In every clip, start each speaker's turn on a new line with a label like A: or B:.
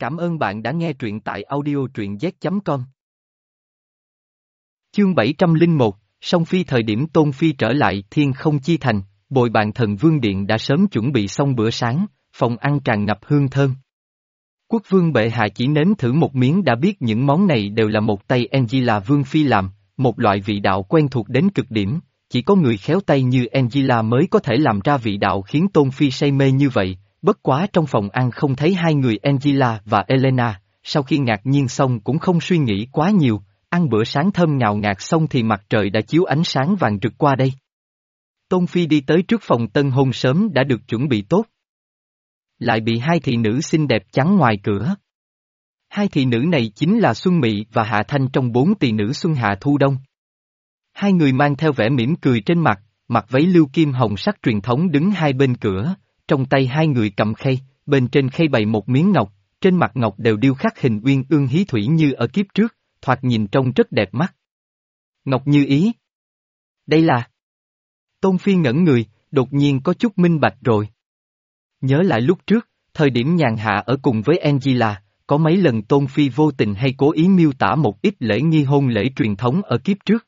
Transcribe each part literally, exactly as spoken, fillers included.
A: Cảm ơn bạn đã nghe truyện tại audio truyện z chấm com. Chương bảy trăm lẻ một, Song Phi thời điểm Tôn Phi trở lại Thiên Không Chi Thành, bồi bàn Thần Vương Điện đã sớm chuẩn bị xong bữa sáng, phòng ăn tràn ngập hương thơm. Quốc vương bệ hạ chỉ nếm thử một miếng đã biết những món này đều là một tay Angela Vương Phi làm, một loại vị đạo quen thuộc đến cực điểm, chỉ có người khéo tay như Angela mới có thể làm ra vị đạo khiến Tôn Phi say mê như vậy. Bất quá trong phòng ăn không thấy hai người Angela và Elena, sau khi ngạc nhiên xong cũng không suy nghĩ quá nhiều, ăn bữa sáng thơm ngào ngạt xong thì mặt trời đã chiếu ánh sáng vàng rực qua đây. Tôn Phi đi tới trước phòng tân hôn sớm đã được chuẩn bị tốt. Lại bị hai thị nữ xinh đẹp chắn ngoài cửa. Hai thị nữ này chính là Xuân Mị và Hạ Thanh trong bốn tỳ nữ Xuân Hạ Thu Đông. Hai người mang theo vẻ mỉm cười trên mặt, mặc váy lưu kim hồng sắc truyền thống đứng hai bên cửa. Trong tay hai người cầm khay, bên trên khay bày một miếng ngọc, trên mặt ngọc đều điêu khắc hình uyên ương hí thủy như ở kiếp trước, thoạt nhìn trông rất đẹp mắt. Ngọc như ý. Đây là... Tôn Phi ngẩn người, đột nhiên có chút minh bạch rồi. Nhớ lại lúc trước, thời điểm nhàn hạ ở cùng với Angela, có mấy lần Tôn Phi vô tình hay cố ý miêu tả một ít lễ nghi hôn lễ truyền thống ở kiếp trước.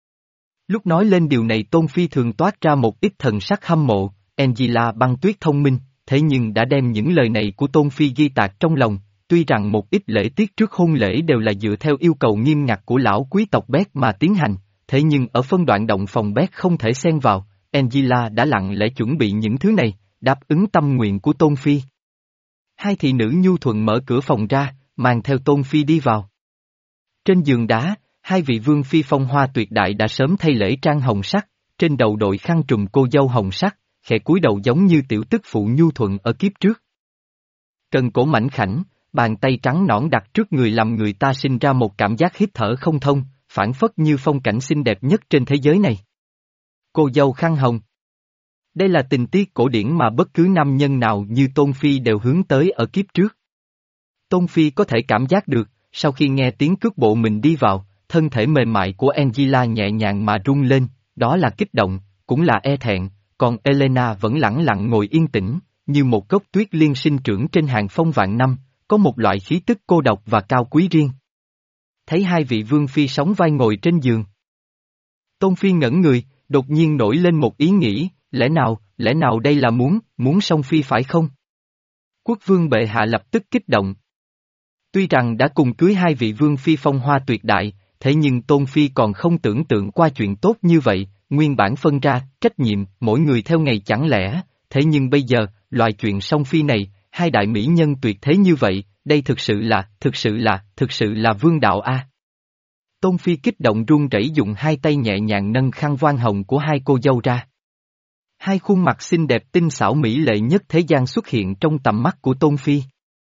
A: Lúc nói lên điều này Tôn Phi thường toát ra một ít thần sắc hâm mộ. Angela băng tuyết thông minh, thế nhưng đã đem những lời này của Tôn Phi ghi tạc trong lòng, tuy rằng một ít lễ tiết trước hôn lễ đều là dựa theo yêu cầu nghiêm ngặt của lão quý tộc Beck mà tiến hành, thế nhưng ở phân đoạn động phòng Beck không thể xen vào, Angela đã lặng lẽ chuẩn bị những thứ này, đáp ứng tâm nguyện của Tôn Phi. Hai thị nữ nhu thuận mở cửa phòng ra, mang theo Tôn Phi đi vào. Trên giường đá, hai vị vương phi phong hoa tuyệt đại đã sớm thay lễ trang hồng sắc, trên đầu đội khăn trùm cô dâu hồng sắc, khẽ cúi đầu giống như tiểu tức phụ nhu thuận ở kiếp trước. Cần cổ mảnh khảnh, bàn tay trắng nõn đặt trước người làm người ta sinh ra một cảm giác hít thở không thông, phảng phất như phong cảnh xinh đẹp nhất trên thế giới này. Cô dâu khăn hồng. Đây là tình tiết cổ điển mà bất cứ nam nhân nào như Tôn Phi đều hướng tới ở kiếp trước. Tôn Phi có thể cảm giác được, sau khi nghe tiếng cước bộ mình đi vào, thân thể mềm mại của Angela nhẹ nhàng mà rung lên, đó là kích động, cũng là e thẹn. Còn Elena vẫn lẳng lặng ngồi yên tĩnh, như một gốc tuyết liên sinh trưởng trên hàng phong vạn năm, có một loại khí tức cô độc và cao quý riêng. Thấy hai vị vương phi sóng vai ngồi trên giường. Tôn Phi ngẩn người, đột nhiên nổi lên một ý nghĩ, lẽ nào, lẽ nào đây là muốn, muốn song phi phải không? Quốc vương bệ hạ lập tức kích động. Tuy rằng đã cùng cưới hai vị vương phi phong hoa tuyệt đại, thế nhưng Tôn Phi còn không tưởng tượng qua chuyện tốt như vậy. Nguyên bản phân ra, trách nhiệm, mỗi người theo ngày chẳng lẽ, thế nhưng bây giờ, loại chuyện song phi này, hai đại mỹ nhân tuyệt thế như vậy, đây thực sự là, thực sự là, thực sự là vương đạo a. Tôn Phi kích động run rẩy dùng hai tay nhẹ nhàng nâng khăn voan hồng của hai cô dâu ra. Hai khuôn mặt xinh đẹp tinh xảo mỹ lệ nhất thế gian xuất hiện trong tầm mắt của Tôn Phi.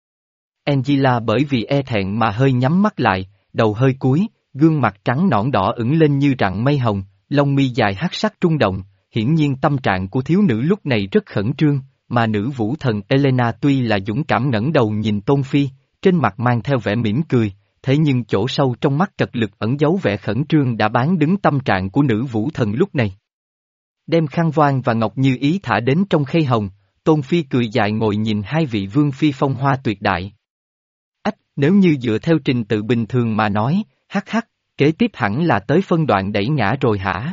A: Angela bởi vì e thẹn mà hơi nhắm mắt lại, đầu hơi cúi, gương mặt trắng nõn đỏ ửng lên như rặng mây hồng. Lông mi dài hắc sắc trung động, hiển nhiên tâm trạng của thiếu nữ lúc này rất khẩn trương, mà nữ vũ thần Elena tuy là dũng cảm ngẩng đầu nhìn Tôn Phi, trên mặt mang theo vẻ mỉm cười, thế nhưng chỗ sâu trong mắt cật lực ẩn giấu vẻ khẩn trương đã bán đứng tâm trạng của nữ vũ thần lúc này. Đem khăn voan và ngọc như ý thả đến trong khay hồng, Tôn Phi cười dài ngồi nhìn hai vị vương phi phong hoa tuyệt đại. Ách, nếu như dựa theo trình tự bình thường mà nói, hắc hắc. Kế tiếp hẳn là tới phân đoạn đẩy ngã rồi hả?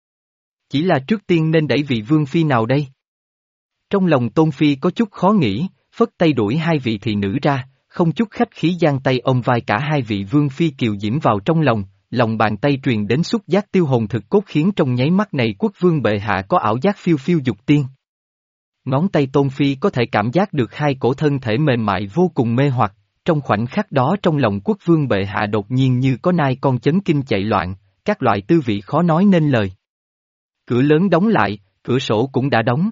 A: Chỉ là trước tiên nên đẩy vị vương phi nào đây? Trong lòng Tôn Phi có chút khó nghĩ, phất tay đuổi hai vị thị nữ ra, không chút khách khí giang tay ôm vai cả hai vị vương phi kiều diễm vào trong lòng, lòng bàn tay truyền đến xúc giác tiêu hồn thực cốt khiến trong nháy mắt này quốc vương bệ hạ có ảo giác phiêu phiêu dục tiên. Ngón tay Tôn Phi có thể cảm giác được hai cổ thân thể mềm mại vô cùng mê hoặc. Trong khoảnh khắc đó trong lòng quốc vương bệ hạ đột nhiên như có nai con chấn kinh chạy loạn, các loại tư vị khó nói nên lời. Cửa lớn đóng lại, cửa sổ cũng đã đóng.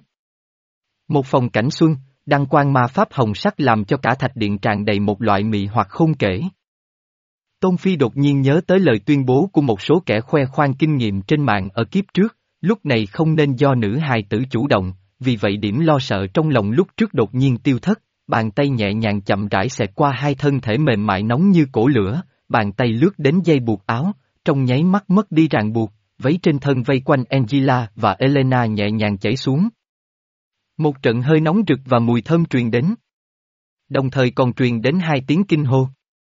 A: Một phòng cảnh xuân, đăng quang ma pháp hồng sắc làm cho cả thạch điện tràn đầy một loại mị hoặc không kể. Tôn Phi đột nhiên nhớ tới lời tuyên bố của một số kẻ khoe khoang kinh nghiệm trên mạng ở kiếp trước, lúc này không nên do nữ hài tử chủ động, vì vậy điểm lo sợ trong lòng lúc trước đột nhiên tiêu thất. Bàn tay nhẹ nhàng chậm rãi xẹt qua hai thân thể mềm mại nóng như cổ lửa, bàn tay lướt đến dây buộc áo, trong nháy mắt mất đi ràng buộc, váy trên thân vây quanh Angela và Elena nhẹ nhàng chảy xuống. Một trận hơi nóng rực và mùi thơm truyền đến. Đồng thời còn truyền đến hai tiếng kinh hô.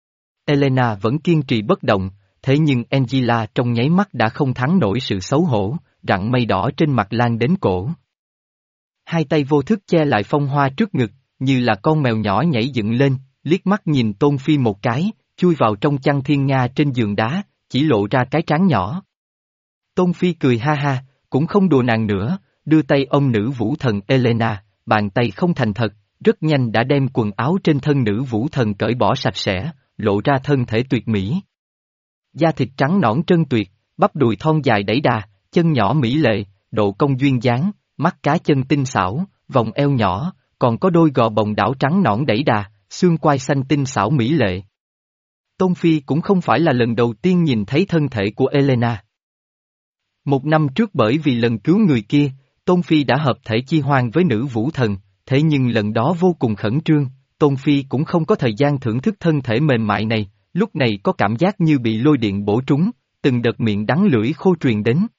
A: Elena vẫn kiên trì bất động, thế nhưng Angela trong nháy mắt đã không thắng nổi sự xấu hổ, rặng mây đỏ trên mặt lan đến cổ. Hai tay vô thức che lại phong hoa trước ngực, như là con mèo nhỏ nhảy dựng lên, liếc mắt nhìn Tôn Phi một cái, chui vào trong chăn thiên nga trên giường đá, chỉ lộ ra cái trán nhỏ. Tôn Phi cười ha ha, cũng không đùa nàng nữa, đưa tay ôm nữ vũ thần Elena, bàn tay không thành thật, rất nhanh đã đem quần áo trên thân nữ vũ thần cởi bỏ sạch sẽ, lộ ra thân thể tuyệt mỹ. Da thịt trắng nõn trơn tuyệt, bắp đùi thon dài đẩy đà, chân nhỏ mỹ lệ, độ cong duyên dáng, mắt cá chân tinh xảo, vòng eo nhỏ, còn có đôi gò bồng đảo trắng nõn đẩy đà, xương quai xanh tinh xảo mỹ lệ. Tôn Phi cũng không phải là lần đầu tiên nhìn thấy thân thể của Elena. Một năm trước bởi vì lần cứu người kia, Tôn Phi đã hợp thể chi hoan với nữ vũ thần, thế nhưng lần đó vô cùng khẩn trương, Tôn Phi cũng không có thời gian thưởng thức thân thể mềm mại này, lúc này có cảm giác như bị lôi điện bổ trúng, từng đợt miệng đắng lưỡi khô truyền đến.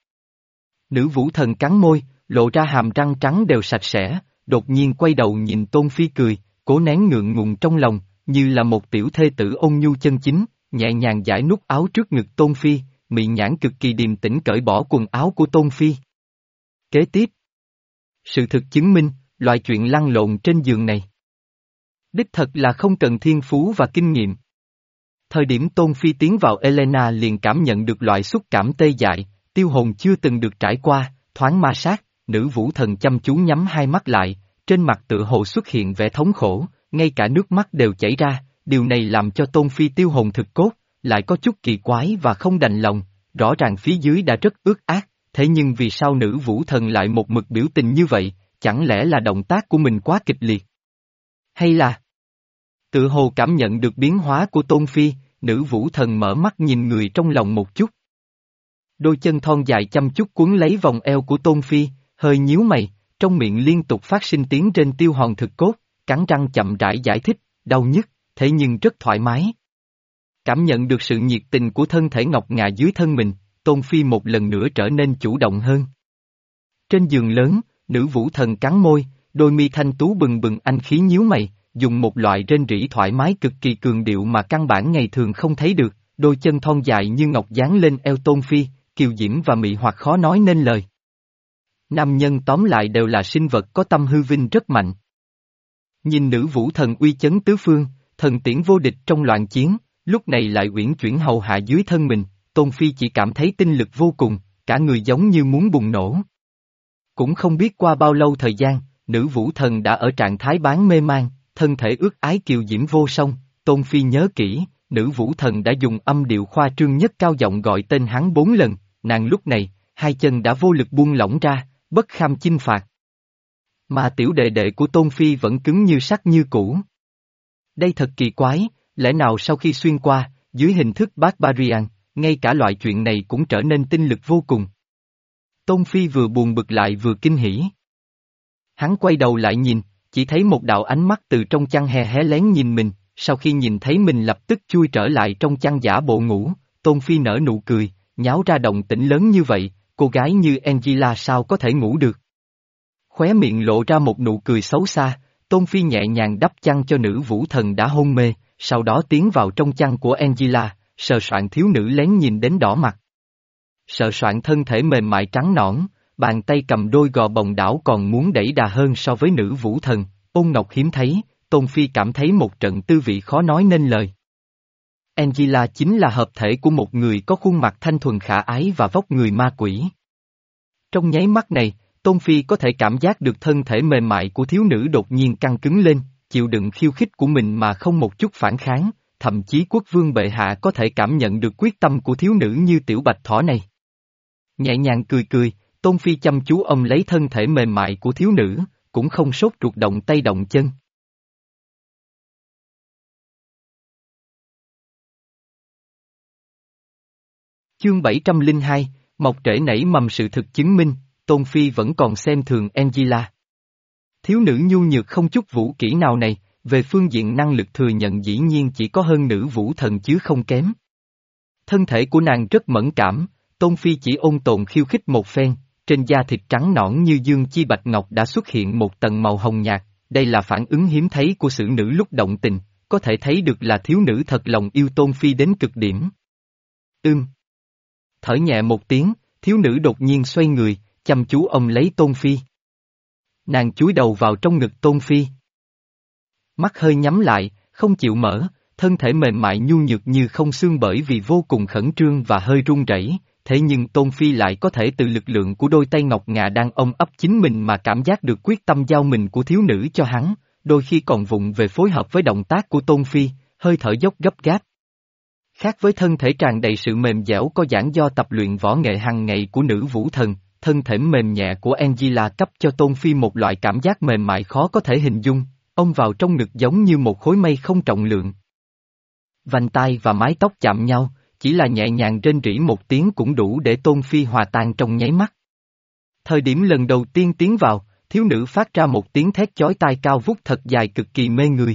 A: Nữ vũ thần cắn môi, lộ ra hàm răng trắng đều sạch sẽ, đột nhiên quay đầu nhìn Tôn Phi cười, cố nén ngượng ngùng trong lòng, như là một tiểu thê tử ôn nhu chân chính, nhẹ nhàng giải nút áo trước ngực Tôn Phi, miệng nhãn cực kỳ điềm tĩnh cởi bỏ quần áo của Tôn Phi. Kế tiếp, sự thực chứng minh, loại chuyện lăn lộn trên giường này đích thật là không cần thiên phú và kinh nghiệm. Thời điểm Tôn Phi tiến vào Elena liền cảm nhận được loại xúc cảm tê dại, tiêu hồn chưa từng được trải qua, thoáng ma sát, nữ vũ thần chăm chú nhắm hai mắt lại, trên mặt tựa hồ xuất hiện vẻ thống khổ, ngay cả nước mắt đều chảy ra, điều này làm cho Tôn Phi tiêu hồn thực cốt, lại có chút kỳ quái và không đành lòng, rõ ràng phía dưới đã rất ướt át, thế nhưng vì sao nữ vũ thần lại một mực biểu tình như vậy, chẳng lẽ là động tác của mình quá kịch liệt? Hay là tự hồ cảm nhận được biến hóa của Tôn Phi, nữ vũ thần mở mắt nhìn người trong lòng một chút. Đôi chân thon dài chăm chút cuốn lấy vòng eo của Tôn Phi, hơi nhíu mày, trong miệng liên tục phát sinh tiếng trên tiêu hòn thực cốt, cắn răng chậm rãi giải thích, đau nhức, thế nhưng rất thoải mái. Cảm nhận được sự nhiệt tình của thân thể ngọc ngà dưới thân mình, Tôn Phi một lần nữa trở nên chủ động hơn. Trên giường lớn, nữ vũ thần cắn môi, đôi mi thanh tú bừng bừng anh khí nhíu mày, dùng một loại rên rỉ thoải mái cực kỳ cường điệu mà căn bản ngày thường không thấy được, đôi chân thon dài như ngọc dán lên eo Tôn Phi, kiều diễm và mị hoặc khó nói nên lời. Nam nhân tóm lại đều là sinh vật có tâm hư vinh rất mạnh. Nhìn nữ vũ thần uy chấn tứ phương, thần tiễn vô địch trong loạn chiến, lúc này lại uyển chuyển hầu hạ dưới thân mình, Tôn Phi chỉ cảm thấy tinh lực vô cùng, cả người giống như muốn bùng nổ. Cũng không biết qua bao lâu thời gian, nữ vũ thần đã ở trạng thái bán mê man, thân thể ước ái kiều diễm vô song, Tôn Phi nhớ kỹ, nữ vũ thần đã dùng âm điệu khoa trương nhất cao giọng gọi tên hắn bốn lần, nàng lúc này, hai chân đã vô lực buông lỏng ra, bất kham chinh phạt. Mà tiểu đệ đệ của Tôn Phi vẫn cứng như sắt như cũ. Đây thật kỳ quái, lẽ nào sau khi xuyên qua, dưới hình thức Barbarian, ngay cả loại chuyện này cũng trở nên tinh lực vô cùng. Tôn Phi vừa buồn bực lại vừa kinh hỉ. Hắn quay đầu lại nhìn, chỉ thấy một đạo ánh mắt từ trong chăn hè hé lén nhìn mình, sau khi nhìn thấy mình lập tức chui trở lại trong chăn giả bộ ngủ, Tôn Phi nở nụ cười, nháo ra động tĩnh lớn như vậy, cô gái như Angela sao có thể ngủ được. Khóe miệng lộ ra một nụ cười xấu xa, Tôn Phi nhẹ nhàng đắp chăn cho nữ vũ thần đã hôn mê, sau đó tiến vào trong chăn của Angela, sờ soạn thiếu nữ lén nhìn đến đỏ mặt. Sờ soạn thân thể mềm mại trắng nõn, bàn tay cầm đôi gò bồng đảo còn muốn đẩy đà hơn so với nữ vũ thần, ôn ngọc hiếm thấy, Tôn Phi cảm thấy một trận tư vị khó nói nên lời. Angela chính là hợp thể của một người có khuôn mặt thanh thuần khả ái và vóc người ma quỷ. Trong nháy mắt này, Tôn Phi có thể cảm giác được thân thể mềm mại của thiếu nữ đột nhiên căng cứng lên, chịu đựng khiêu khích của mình mà không một chút phản kháng, thậm chí quốc vương bệ hạ có thể cảm nhận được quyết tâm của thiếu nữ như tiểu bạch thỏ này. Nhẹ nhàng cười cười, Tôn Phi chăm chú ôm lấy thân thể mềm mại của thiếu nữ, cũng không sốt ruột động tay động chân. Chương bảy trăm lẻ hai, mọc rễ nảy mầm sự thực chứng minh, Tôn Phi vẫn còn xem thường Angela. Thiếu nữ nhu nhược không chút vũ kỹ nào này, về phương diện năng lực thừa nhận dĩ nhiên chỉ có hơn nữ vũ thần chứ không kém. Thân thể của nàng rất mẫn cảm, Tôn Phi chỉ ôn tồn khiêu khích một phen, trên da thịt trắng nõn như dương chi bạch ngọc đã xuất hiện một tầng màu hồng nhạt, đây là phản ứng hiếm thấy của xử nữ lúc động tình, có thể thấy được là thiếu nữ thật lòng yêu Tôn Phi đến cực điểm. Ưm. Thở nhẹ một tiếng, thiếu nữ đột nhiên xoay người, chăm chú ôm lấy Tôn Phi. Nàng chúi đầu vào trong ngực Tôn Phi. Mắt hơi nhắm lại, không chịu mở, thân thể mềm mại nhu nhược như không xương bởi vì vô cùng khẩn trương và hơi run rẩy. Thế nhưng Tôn Phi lại có thể từ lực lượng của đôi tay ngọc ngà đang ôm ấp chính mình mà cảm giác được quyết tâm giao mình của thiếu nữ cho hắn, đôi khi còn vụng về phối hợp với động tác của Tôn Phi, hơi thở dốc gấp gáp. Khác với thân thể tràn đầy sự mềm dẻo có giãn do tập luyện võ nghệ hàng ngày của nữ vũ thần, thân thể mềm nhẹ của Angela cấp cho Tôn Phi một loại cảm giác mềm mại khó có thể hình dung, ôm vào trong ngực giống như một khối mây không trọng lượng. Vành tai và mái tóc chạm nhau, chỉ là nhẹ nhàng rên rỉ một tiếng cũng đủ để Tôn Phi hòa tan trong nháy mắt. Thời điểm lần đầu tiên tiến vào, thiếu nữ phát ra một tiếng thét chói tai cao vút thật dài cực kỳ mê người.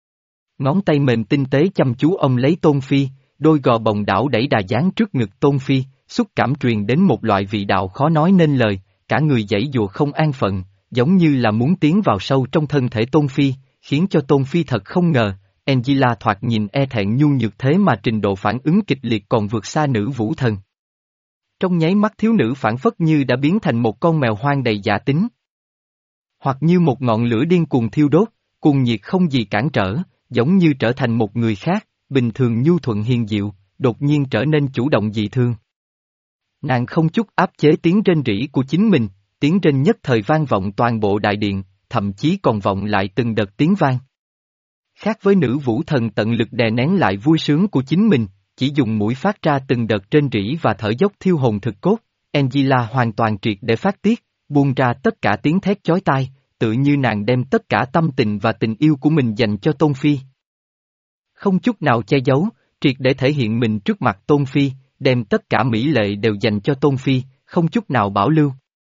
A: Ngón tay mềm tinh tế chăm chú ôm lấy Tôn Phi, đôi gò bồng đảo đẩy đà dán trước ngực Tôn Phi, xúc cảm truyền đến một loại vị đạo khó nói nên lời, cả người giãy giụa không an phận, giống như là muốn tiến vào sâu trong thân thể Tôn Phi, khiến cho Tôn Phi thật không ngờ. Angela thoạt nhìn e thẹn nhu nhược thế mà trình độ phản ứng kịch liệt còn vượt xa nữ vũ thần. Trong nháy mắt thiếu nữ phản phất như đã biến thành một con mèo hoang đầy dã tính. Hoặc như một ngọn lửa điên cuồng thiêu đốt, cuồng nhiệt không gì cản trở, giống như trở thành một người khác, bình thường nhu thuận hiền diệu, đột nhiên trở nên chủ động dị thương. Nàng không chút áp chế tiếng rên rỉ của chính mình, tiếng rên nhất thời vang vọng toàn bộ đại điện, thậm chí còn vọng lại từng đợt tiếng vang. Khác với nữ vũ thần tận lực đè nén lại vui sướng của chính mình, chỉ dùng mũi phát ra từng đợt rên rỉ và thở dốc thiêu hồn thực cốt, Angela hoàn toàn triệt để phát tiết, buông ra tất cả tiếng thét chói tai, tự như nàng đem tất cả tâm tình và tình yêu của mình dành cho Tôn Phi. Không chút nào che giấu, triệt để thể hiện mình trước mặt Tôn Phi, đem tất cả mỹ lệ đều dành cho Tôn Phi, không chút nào bảo lưu.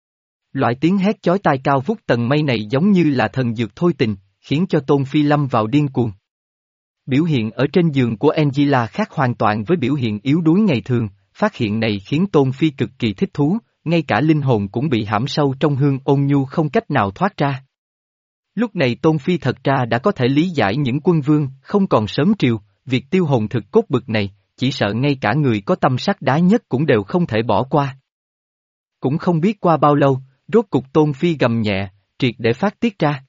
A: Loại tiếng hét chói tai cao vút tầng mây này giống như là thần dược thôi tình, khiến cho Tôn Phi lâm vào điên cuồng. Biểu hiện ở trên giường của Angela khác hoàn toàn với biểu hiện yếu đuối ngày thường, phát hiện này khiến Tôn Phi cực kỳ thích thú, ngay cả linh hồn cũng bị hãm sâu trong hương ôn nhu không cách nào thoát ra. Lúc này Tôn Phi thật ra đã có thể lý giải những quân vương không còn sớm triều, việc tiêu hồn thực cốt bực này, chỉ sợ ngay cả người có tâm sắt đá nhất cũng đều không thể bỏ qua. Cũng không biết qua bao lâu, rốt cục Tôn Phi gầm nhẹ, triệt để phát tiết ra.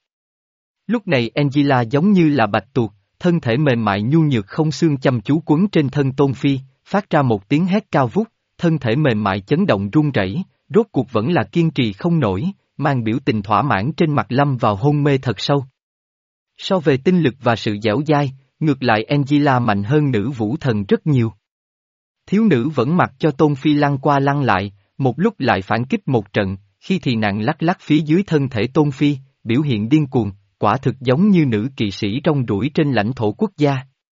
A: Lúc này Angela giống như là bạch tuộc, thân thể mềm mại nhu nhược không xương chăm chú quấn trên thân Tôn Phi, phát ra một tiếng hét cao vút, thân thể mềm mại chấn động run rẩy, rốt cuộc vẫn là kiên trì không nổi, mang biểu tình thỏa mãn trên mặt lâm vào hôn mê thật sâu. So về tinh lực và sự dẻo dai, ngược lại Angela mạnh hơn nữ vũ thần rất nhiều. Thiếu nữ vẫn mặc cho Tôn Phi lăn qua lăn lại, một lúc lại phản kích một trận, khi thì nàng lắc lắc phía dưới thân thể Tôn Phi, biểu hiện điên cuồng, quả thực giống như nữ kỵ sĩ rong ruổi trên lãnh thổ quốc gia.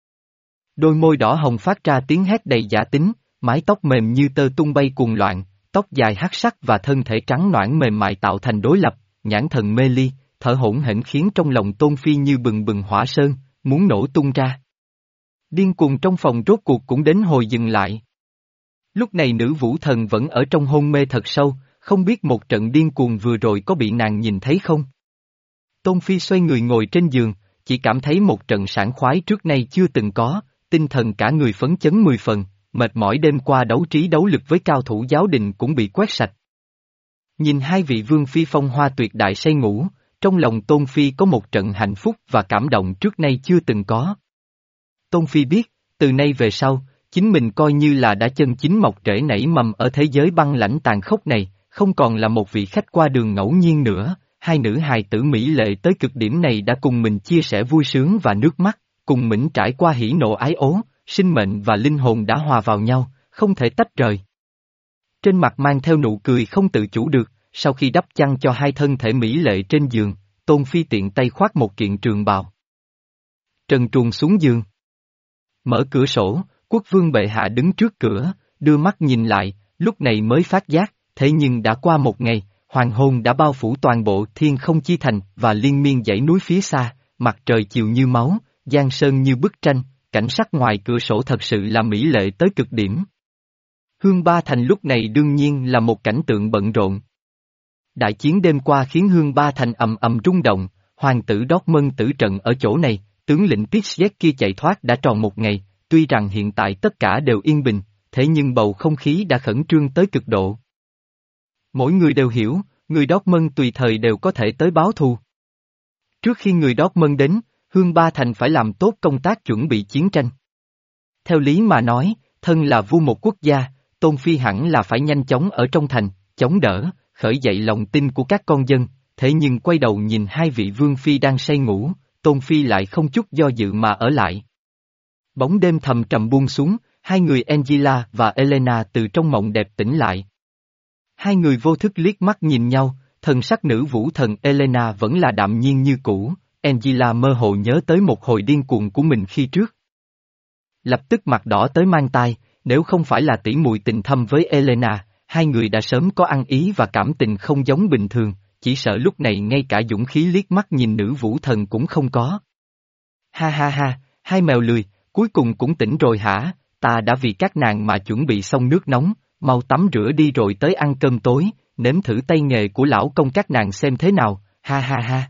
A: Đôi môi đỏ hồng phát ra tiếng hét đầy giả tính, mái tóc mềm như tơ tung bay cuồng loạn, tóc dài hắc sắc và thân thể trắng nõn mềm mại tạo thành đối lập, nhãn thần mê ly, thở hổn hển khiến trong lòng Tôn Phi như bừng bừng hỏa sơn, muốn nổ tung ra. Điên cuồng trong phòng rốt cuộc cũng đến hồi dừng lại. Lúc này nữ vũ thần vẫn ở trong hôn mê thật sâu, không biết một trận điên cuồng vừa rồi có bị nàng nhìn thấy không? Tôn Phi xoay người ngồi trên giường, chỉ cảm thấy một trận sảng khoái trước nay chưa từng có, tinh thần cả người phấn chấn mười phần, mệt mỏi đêm qua đấu trí đấu lực với cao thủ giáo đình cũng bị quét sạch. Nhìn hai vị vương phi phong hoa tuyệt đại say ngủ, trong lòng Tôn Phi có một trận hạnh phúc và cảm động trước nay chưa từng có. Tôn Phi biết, từ nay về sau, chính mình coi như là đã chân chính mọc rễ nảy mầm ở thế giới băng lãnh tàn khốc này, không còn là một vị khách qua đường ngẫu nhiên nữa. Hai nữ hài tử mỹ lệ tới cực điểm này đã cùng mình chia sẻ vui sướng và nước mắt, cùng mình trải qua hỉ nộ ái ố, sinh mệnh và linh hồn đã hòa vào nhau, không thể tách rời. Trên mặt mang theo nụ cười không tự chủ được, sau khi đắp chăn cho hai thân thể mỹ lệ trên giường, Tôn Phi tiện tay khoác một kiện trường bào. Trần truồng xuống giường. Mở cửa sổ, quốc vương bệ hạ đứng trước cửa, đưa mắt nhìn lại, lúc này mới phát giác, thế nhưng đã qua một ngày. Hoàng hôn đã bao phủ toàn bộ thiên không chi thành và liên miên dãy núi phía xa, mặt trời chiều như máu, giang sơn như bức tranh, cảnh sắc ngoài cửa sổ thật sự là mỹ lệ tới cực điểm. Hương Ba Thành lúc này đương nhiên là một cảnh tượng bận rộn. Đại chiến đêm qua khiến Hương Ba Thành ầm ầm rung động, hoàng tử Dortmund tử trận ở chỗ này, tướng lĩnh Piszczek kia chạy thoát đã tròn một ngày, tuy rằng hiện tại tất cả đều yên bình, thế nhưng bầu không khí đã khẩn trương tới cực độ. Mỗi người đều hiểu, người Dortmund tùy thời đều có thể tới báo thù. Trước khi người Dortmund đến, Hương Ba Thành phải làm tốt công tác chuẩn bị chiến tranh. Theo lý mà nói, thân là vua một quốc gia, Tôn Phi hẳn là phải nhanh chóng ở trong thành, chống đỡ, khởi dậy lòng tin của các con dân, thế nhưng quay đầu nhìn hai vị vương phi đang say ngủ, Tôn Phi lại không chút do dự mà ở lại. Bóng đêm thầm trầm buông xuống, hai người Angela và Elena từ trong mộng đẹp tỉnh lại. Hai người vô thức liếc mắt nhìn nhau, thần sắc nữ vũ thần Elena vẫn là đạm nhiên như cũ, Angela mơ hồ nhớ tới một hồi điên cuồng của mình khi trước. Lập tức mặt đỏ tới mang tai, nếu không phải là tỷ muội tình thâm với Elena, hai người đã sớm có ăn ý và cảm tình không giống bình thường, chỉ sợ lúc này ngay cả dũng khí liếc mắt nhìn nữ vũ thần cũng không có. Ha ha ha, hai mèo lười, cuối cùng cũng tỉnh rồi hả, ta đã vì các nàng mà chuẩn bị xong nước nóng, mau tắm rửa đi rồi tới ăn cơm tối, nếm thử tay nghề của lão công các nàng xem thế nào, ha ha ha.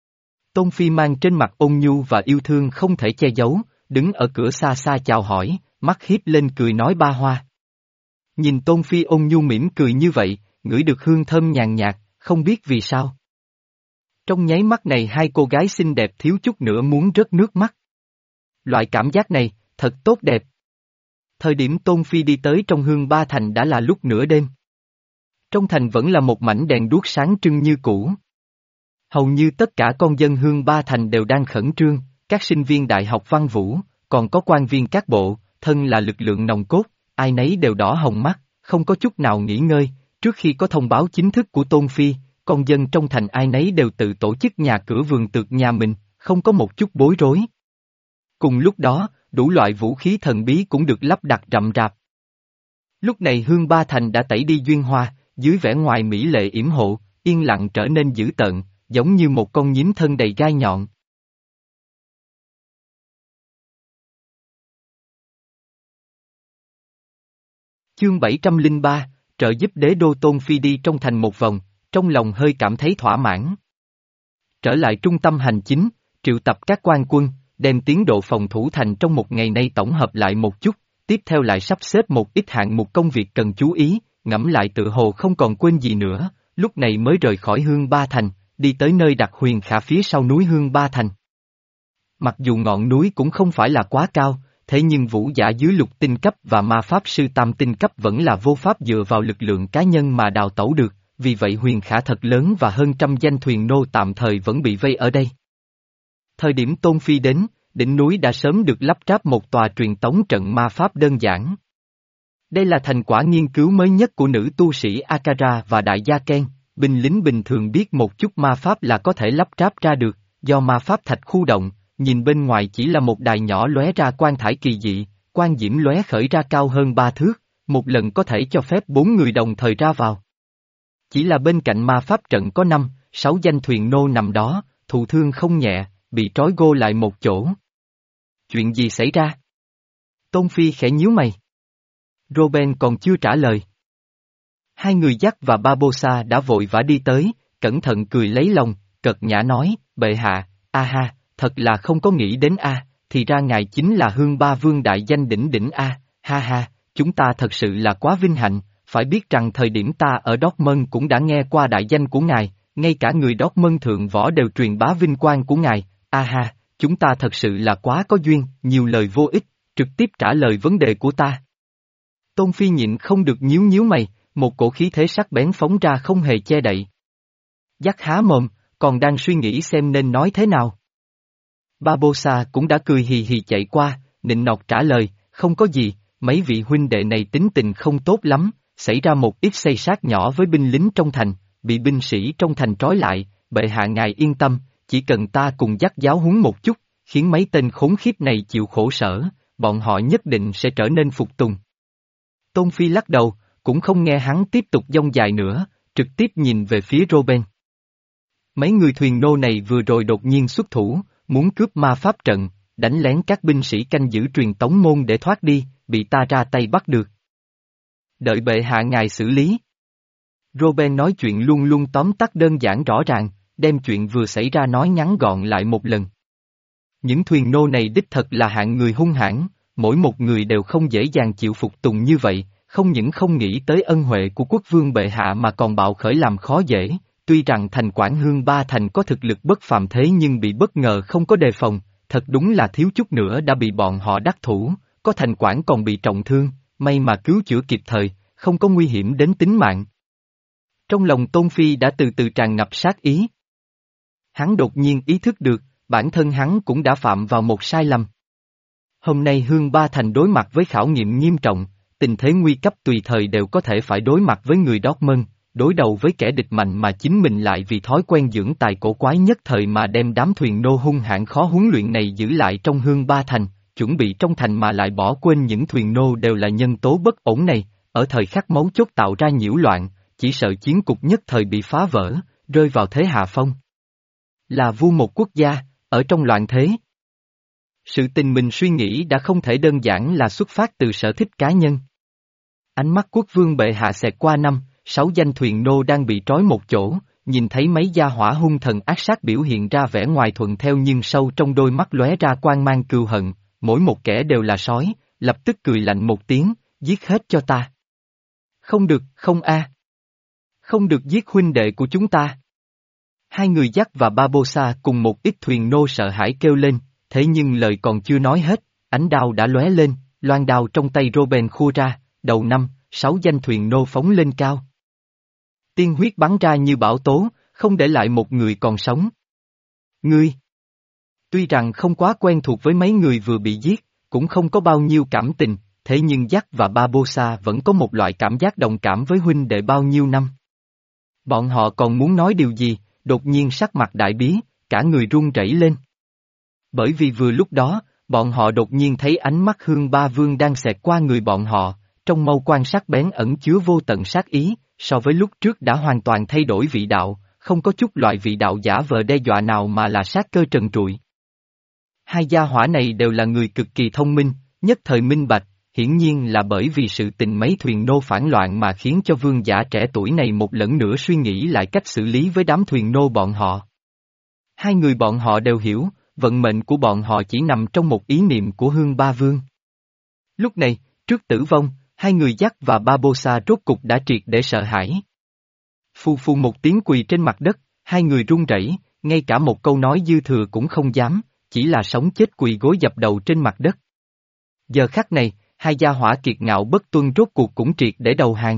A: Tôn Phi mang trên mặt ôn nhu và yêu thương không thể che giấu, đứng ở cửa xa xa chào hỏi, mắt híp lên cười nói ba hoa. Nhìn Tôn Phi ôn nhu mỉm cười như vậy, ngửi được hương thơm nhàn nhạt, không biết vì sao. Trong nháy mắt này hai cô gái xinh đẹp thiếu chút nữa muốn rớt nước mắt. Loại cảm giác này, thật tốt đẹp. Thời điểm Tôn Phi đi tới trong Hương Ba Thành đã là lúc nửa đêm. Trong thành vẫn là một mảnh đèn đuốc sáng trưng như cũ. Hầu như tất cả con dân Hương Ba Thành đều đang khẩn trương, các sinh viên đại học văn vũ, còn có quan viên các bộ, thân là lực lượng nòng cốt, ai nấy đều đỏ hồng mắt, không có chút nào nghỉ ngơi, trước khi có thông báo chính thức của Tôn Phi, con dân trong thành ai nấy đều tự tổ chức nhà cửa vườn tược nhà mình, không có một chút bối rối. Cùng lúc đó, đủ loại vũ khí thần bí cũng được lắp đặt rậm rạp. Lúc này Hương Ba Thành đã tẩy đi duyên hoa, dưới vẻ ngoài mỹ lệ yểm hộ, yên lặng trở nên dữ tợn, giống như một con nhím thân đầy gai nhọn. Chương bảy trăm lẻ ba, trợ giúp đế đô Tôn Phi đi trong thành một vòng, trong lòng hơi cảm thấy thỏa mãn. Trở lại trung tâm hành chính, triệu tập các quan quân, đem tiến độ phòng thủ thành trong một ngày nay tổng hợp lại một chút, tiếp theo lại sắp xếp một ít hạng mục công việc cần chú ý, ngẫm lại tự hồ không còn quên gì nữa, lúc này mới rời khỏi Hương Ba Thành, đi tới nơi đặt Huyền Khả phía sau núi Hương Ba Thành. Mặc dù ngọn núi cũng không phải là quá cao, thế nhưng vũ giả dưới lục tinh cấp và ma pháp sư tam tinh cấp vẫn là vô pháp dựa vào lực lượng cá nhân mà đào tẩu được, vì vậy Huyền Khả thật lớn và hơn trăm danh thuyền nô tạm thời vẫn bị vây ở đây. Thời điểm Tôn Phi đến, đỉnh núi đã sớm được lắp ráp một tòa truyền tống trận ma pháp đơn giản. Đây là thành quả nghiên cứu mới nhất của nữ tu sĩ Akara và đại gia Ken, binh lính bình thường biết một chút ma pháp là có thể lắp ráp ra được, do ma pháp thạch khu động, nhìn bên ngoài chỉ là một đài nhỏ lóe ra quang thải kỳ dị, quang diễm lóe khởi ra cao hơn ba thước, một lần có thể cho phép bốn người đồng thời ra vào. Chỉ là bên cạnh ma pháp trận có năm, sáu danh thuyền nô nằm đó, thụ thương không nhẹ, bị trói gô lại một chỗ. Chuyện gì xảy ra? Tôn Phi khẽ nhíu mày. Robin còn chưa trả lời. Hai người dắt và Barbossa đã vội vã đi tới, cẩn thận cười lấy lòng, cợt nhã nói, bệ hạ, a ha, thật là không có nghĩ đến a, thì ra ngài chính là Hương Ba Vương đại danh đỉnh đỉnh a, ha ha, chúng ta thật sự là quá vinh hạnh, phải biết rằng thời điểm ta ở Dortmund cũng đã nghe qua đại danh của ngài, ngay cả người Dortmund thượng võ đều truyền bá vinh quang của ngài, a ha, chúng ta thật sự là quá có duyên, nhiều lời vô ích, trực tiếp trả lời vấn đề của ta. Tôn Phi nhịn không được nhíu nhíu mày, một cổ khí thế sắc bén phóng ra không hề che đậy. Dắt há mồm, còn đang suy nghĩ xem nên nói thế nào. Barbossa cũng đã cười hì hì chạy qua, nịnh nọt trả lời, không có gì, mấy vị huynh đệ này tính tình không tốt lắm, xảy ra một ít xây sát nhỏ với binh lính trong thành, bị binh sĩ trong thành trói lại, bệ hạ ngài yên tâm, chỉ cần ta cùng dắt giáo huấn một chút, khiến mấy tên khốn khiếp này chịu khổ sở, bọn họ nhất định sẽ trở nên phục tùng. Tôn Phi lắc đầu, cũng không nghe hắn tiếp tục dông dài nữa, trực tiếp nhìn về phía Robin. Mấy người thuyền nô này vừa rồi đột nhiên xuất thủ, muốn cướp ma pháp trận, đánh lén các binh sĩ canh giữ truyền tống môn để thoát đi, bị ta ra tay bắt được. Đợi bệ hạ ngài xử lý. Robin nói chuyện luôn luôn tóm tắt đơn giản rõ ràng, đem chuyện vừa xảy ra nói ngắn gọn lại một lần. Những thuyền nô này đích thật là hạng người hung hãn, mỗi một người đều không dễ dàng chịu phục tùng như vậy, không những không nghĩ tới ân huệ của quốc vương bệ hạ mà còn bạo khởi làm khó dễ. Tuy rằng thành quản Hương Ba Thành có thực lực bất phàm thế nhưng bị bất ngờ không có đề phòng, thật đúng là thiếu chút nữa đã bị bọn họ đắc thủ, có thành quản còn bị trọng thương, may mà cứu chữa kịp thời, không có nguy hiểm đến tính mạng. Trong lòng Tôn Phi đã từ từ tràn ngập sát ý. Hắn đột nhiên ý thức được, bản thân hắn cũng đã phạm vào một sai lầm. Hôm nay Hương Ba Thành đối mặt với khảo nghiệm nghiêm trọng, tình thế nguy cấp tùy thời đều có thể phải đối mặt với người Dortmund, đối đầu với kẻ địch mạnh mà chính mình lại vì thói quen dưỡng tài cổ quái nhất thời mà đem đám thuyền nô hung hãn khó huấn luyện này giữ lại trong Hương Ba Thành, chuẩn bị trong thành mà lại bỏ quên những thuyền nô đều là nhân tố bất ổn này, ở thời khắc mấu chốt tạo ra nhiễu loạn, chỉ sợ chiến cục nhất thời bị phá vỡ, rơi vào thế hạ phong. Là vua một quốc gia, ở trong loạn thế. Sự tình mình suy nghĩ đã không thể đơn giản là xuất phát từ sở thích cá nhân. Ánh mắt quốc vương bệ hạ xẹt qua năm, sáu danh thuyền nô đang bị trói một chỗ, nhìn thấy mấy gia hỏa hung thần ác sát biểu hiện ra vẻ ngoài thuận theo nhưng sâu trong đôi mắt lóe ra quang mang cừu hận, mỗi một kẻ đều là sói, lập tức cười lạnh một tiếng, giết hết cho ta. Không được, không a. Không được giết huynh đệ của chúng ta. Hai người dắt và Barbossa cùng một ít thuyền nô sợ hãi kêu lên, thế nhưng lời còn chưa nói hết, ánh đao đã lóe lên, loan đao trong tay Robin khua ra, đầu năm, sáu danh thuyền nô phóng lên cao. Tiên huyết bắn ra như bão tố, không để lại một người còn sống. Ngươi! Tuy rằng không quá quen thuộc với mấy người vừa bị giết, cũng không có bao nhiêu cảm tình, thế nhưng Jack và Barbossa vẫn có một loại cảm giác đồng cảm với huynh đệ bao nhiêu năm. Bọn họ còn muốn nói điều gì, đột nhiên sắc mặt đại biến, cả người run rẩy lên. Bởi vì vừa lúc đó, bọn họ đột nhiên thấy ánh mắt Hương Ba Vương đang xẹt qua người bọn họ, trong mâu quan sắc bén ẩn chứa vô tận sát ý, so với lúc trước đã hoàn toàn thay đổi vị đạo, không có chút loại vị đạo giả vờ đe dọa nào mà là sát cơ trần trụi. Hai gia hỏa này đều là người cực kỳ thông minh, nhất thời minh bạch, hiển nhiên là bởi vì sự tình mấy thuyền nô phản loạn mà khiến cho vương giả trẻ tuổi này một lần nữa suy nghĩ lại cách xử lý với đám thuyền nô bọn họ. Hai người bọn họ đều hiểu, vận mệnh của bọn họ chỉ nằm trong một ý niệm của Hương Ba Vương. Lúc này, trước tử vong, hai người Jack và Barbossa rốt cục đã triệt để sợ hãi. Phù phù một tiếng quỳ trên mặt đất, hai người run rẩy, ngay cả một câu nói dư thừa cũng không dám, chỉ là sống chết quỳ gối dập đầu trên mặt đất. Giờ khắc này, hai gia hỏa kiệt ngạo bất tuân rốt cuộc cũng triệt để đầu hàng.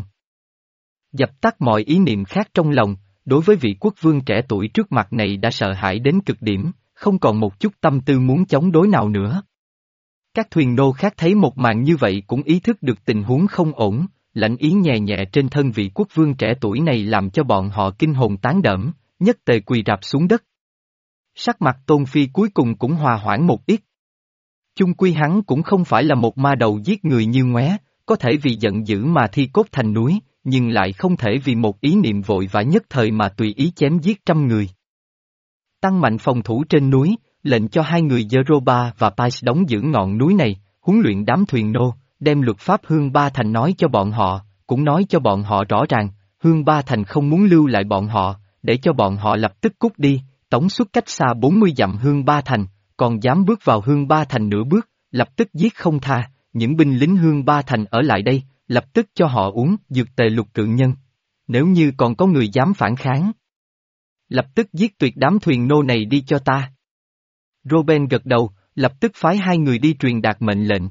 A: Dập tắt mọi ý niệm khác trong lòng, đối với vị quốc vương trẻ tuổi trước mặt này đã sợ hãi đến cực điểm, không còn một chút tâm tư muốn chống đối nào nữa. Các thuyền nô khác thấy một màn như vậy cũng ý thức được tình huống không ổn, lãnh ý nhẹ nhẹ trên thân vị quốc vương trẻ tuổi này làm cho bọn họ kinh hồn tán đẫm, nhất tề quỳ rạp xuống đất. Sắc mặt Tôn Phi cuối cùng cũng hòa hoãn một ít. Chung quy hắn cũng không phải là một ma đầu giết người như ngoé, có thể vì giận dữ mà thi cốt thành núi, nhưng lại không thể vì một ý niệm vội vã nhất thời mà tùy ý chém giết trăm người. Tăng mạnh phòng thủ trên núi, lệnh cho hai người Zeroba và Pais đóng giữ ngọn núi này, huấn luyện đám thuyền nô, đem luật pháp Hương Ba Thành nói cho bọn họ, cũng nói cho bọn họ rõ ràng, Hương Ba Thành không muốn lưu lại bọn họ, để cho bọn họ lập tức cút đi, tống xuất cách xa bốn mươi dặm Hương Ba Thành, còn dám bước vào Hương Ba Thành nửa bước, lập tức giết không tha, những binh lính Hương Ba Thành ở lại đây, lập tức cho họ uống dược tề lục cự nhân. Nếu như còn có người dám phản kháng, lập tức giết tuyệt đám thuyền nô này đi cho ta. Robin gật đầu, lập tức phái hai người đi truyền đạt mệnh lệnh.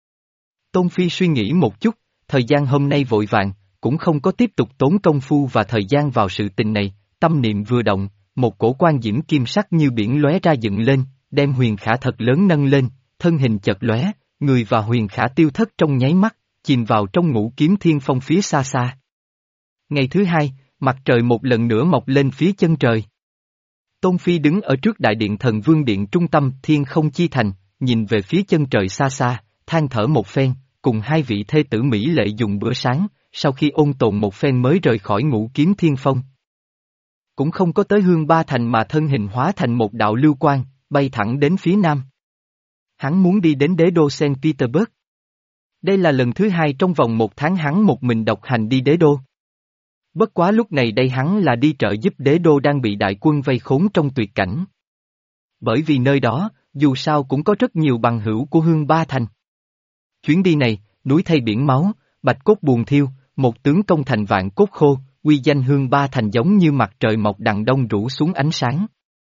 A: Tôn Phi suy nghĩ một chút, thời gian hôm nay vội vàng, cũng không có tiếp tục tốn công phu và thời gian vào sự tình này, tâm niệm vừa động, một cổ quan diễm kim sắc như biển lóe ra dựng lên, đem Huyền Khả thật lớn nâng lên, thân hình chật lóe, người và Huyền Khả tiêu thất trong nháy mắt, chìm vào trong ngũ kiếm thiên phong phía xa xa. Ngày thứ hai, mặt trời một lần nữa mọc lên phía chân trời. Tôn Phi đứng ở trước đại điện thần vương điện trung tâm thiên không chi thành, nhìn về phía chân trời xa xa, than thở một phen, cùng hai vị thê tử Mỹ lệ dùng bữa sáng, sau khi ôn tồn một phen mới rời khỏi ngũ kiếm thiên phong. Cũng không có tới Hương Ba Thành mà thân hình hóa thành một đạo lưu quang, bay thẳng đến phía nam. Hắn muốn đi đến đế đô Saint Petersburg. Đây là lần thứ hai trong vòng một tháng hắn một mình độc hành đi đế đô. Bất quá lúc này đây hắn là đi trợ giúp đế đô đang bị đại quân vây khốn trong tuyệt cảnh. Bởi vì nơi đó, dù sao cũng có rất nhiều bằng hữu của Hương Ba Thành. Chuyến đi này, núi thay biển máu, bạch cốt buồn thiêu, một tướng công thành vạn cốt khô, uy danh Hương Ba Thành giống như mặt trời mọc đằng đông rủ xuống ánh sáng.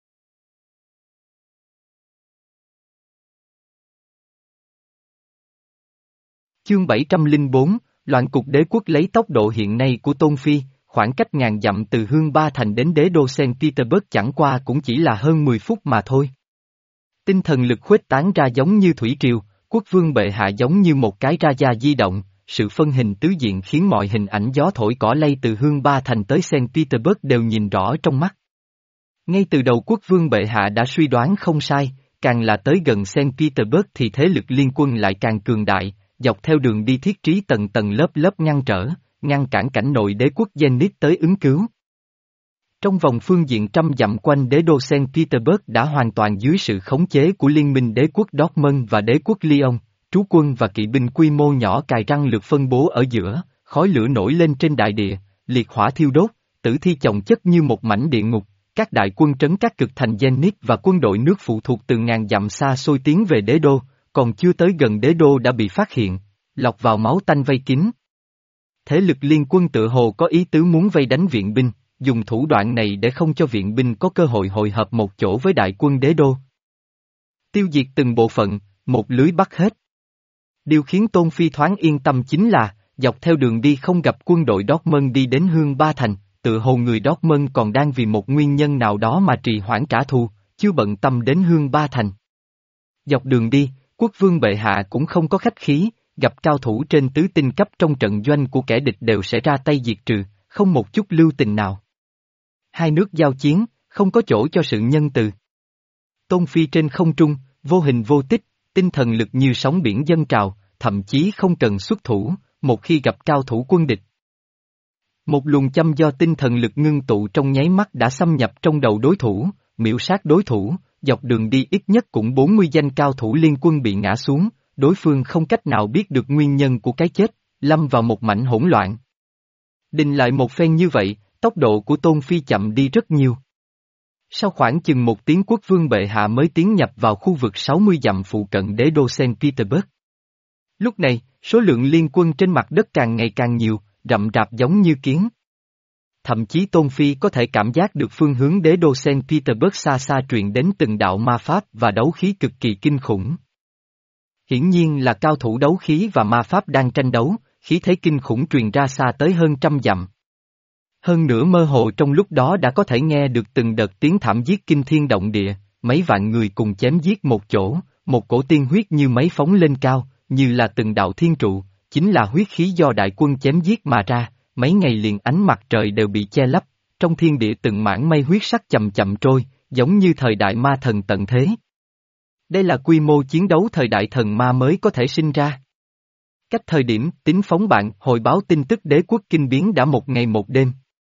A: Chương bảy trăm lẻ bốn, loạn cục đế quốc. Lấy tốc độ hiện nay của Tôn Phi, khoảng cách ngàn dặm từ Hương Ba Thành đến đế đô Saint Petersburg chẳng qua cũng chỉ là hơn mười phút mà thôi. Tinh thần lực khuếch tán ra giống như thủy triều, quốc vương bệ hạ giống như một cái raja di động, sự phân hình tứ diện khiến mọi hình ảnh gió thổi cỏ lay từ Hương Ba Thành tới Saint Petersburg đều nhìn rõ trong mắt. Ngay từ đầu quốc vương bệ hạ đã suy đoán không sai, càng là tới gần Saint Petersburg thì thế lực liên quân lại càng cường đại, dọc theo đường đi thiết trí tầng tầng lớp lớp ngăn trở, ngăn cản cảnh nội đế quốc Zenit tới ứng cứu. Trong vòng phương diện trăm dặm quanh đế đô Saint Petersburg đã hoàn toàn dưới sự khống chế của liên minh đế quốc Dortmund và đế quốc Lyon, trú quân và kỵ binh quy mô nhỏ cài răng lược phân bố ở giữa, khói lửa nổi lên trên đại địa, liệt hỏa thiêu đốt, tử thi chồng chất như một mảnh địa ngục, các đại quân trấn các cực thành Zenit và quân đội nước phụ thuộc từ ngàn dặm xa xôi tiến về đế đô, còn chưa tới gần đế đô đã bị phát hiện, lọc vào máu tanh vây kín. Thế lực liên quân tự hồ có ý tứ muốn vây đánh viện binh, dùng thủ đoạn này để không cho viện binh có cơ hội hội hợp một chỗ với đại quân đế đô. Tiêu diệt từng bộ phận, một lưới bắt hết. Điều khiến Tôn Phi thoáng yên tâm chính là, dọc theo đường đi không gặp quân đội Dortmund đi đến Hương Ba Thành, tự hồ người Dortmund còn đang vì một nguyên nhân nào đó mà trì hoãn trả thù, chưa bận tâm đến Hương Ba Thành. Dọc đường đi, quốc vương bệ hạ cũng không có khách khí, gặp cao thủ trên tứ tinh cấp trong trận doanh của kẻ địch đều sẽ ra tay diệt trừ, không một chút lưu tình nào. Hai nước giao chiến, không có chỗ cho sự nhân từ. Tôn Phi trên không trung, vô hình vô tích, tinh thần lực như sóng biển dâng trào, thậm chí không cần xuất thủ, một khi gặp cao thủ quân địch. Một luồng châm do tinh thần lực ngưng tụ trong nháy mắt đã xâm nhập trong đầu đối thủ, miểu sát đối thủ, dọc đường đi ít nhất cũng bốn mươi danh cao thủ liên quân bị ngã xuống, đối phương không cách nào biết được nguyên nhân của cái chết, lâm vào một mảnh hỗn loạn. Định lại một phen như vậy, tốc độ của Tôn Phi chậm đi rất nhiều. Sau khoảng chừng một tiếng quốc vương bệ hạ mới tiến nhập vào khu vực sáu mươi dặm phụ cận đế đô Saint Petersburg. Lúc này, số lượng liên quân trên mặt đất càng ngày càng nhiều, rậm rạp giống như kiến. Thậm chí Tôn Phi có thể cảm giác được phương hướng đế đô Saint Petersburg xa xa truyền đến từng đạo ma pháp và đấu khí cực kỳ kinh khủng. Hiển nhiên là cao thủ đấu khí và ma pháp đang tranh đấu, khí thế kinh khủng truyền ra xa tới hơn trăm dặm. Hơn nữa mơ hồ trong lúc đó đã có thể nghe được từng đợt tiếng thảm giết kinh thiên động địa, mấy vạn người cùng chém giết một chỗ, một cổ tiên huyết như mấy phóng lên cao, như là từng đạo thiên trụ, chính là huyết khí do đại quân chém giết mà ra, mấy ngày liền ánh mặt trời đều bị che lấp, trong thiên địa từng mảng mây huyết sắc chậm chậm trôi, giống như thời đại ma thần tận thế. Đây là quy mô chiến đấu thời đại thần ma mới có thể sinh ra. Cách thời điểm tính phóng bạn hồi báo tin tức đế quốc kinh biến đã một ngày một đêm.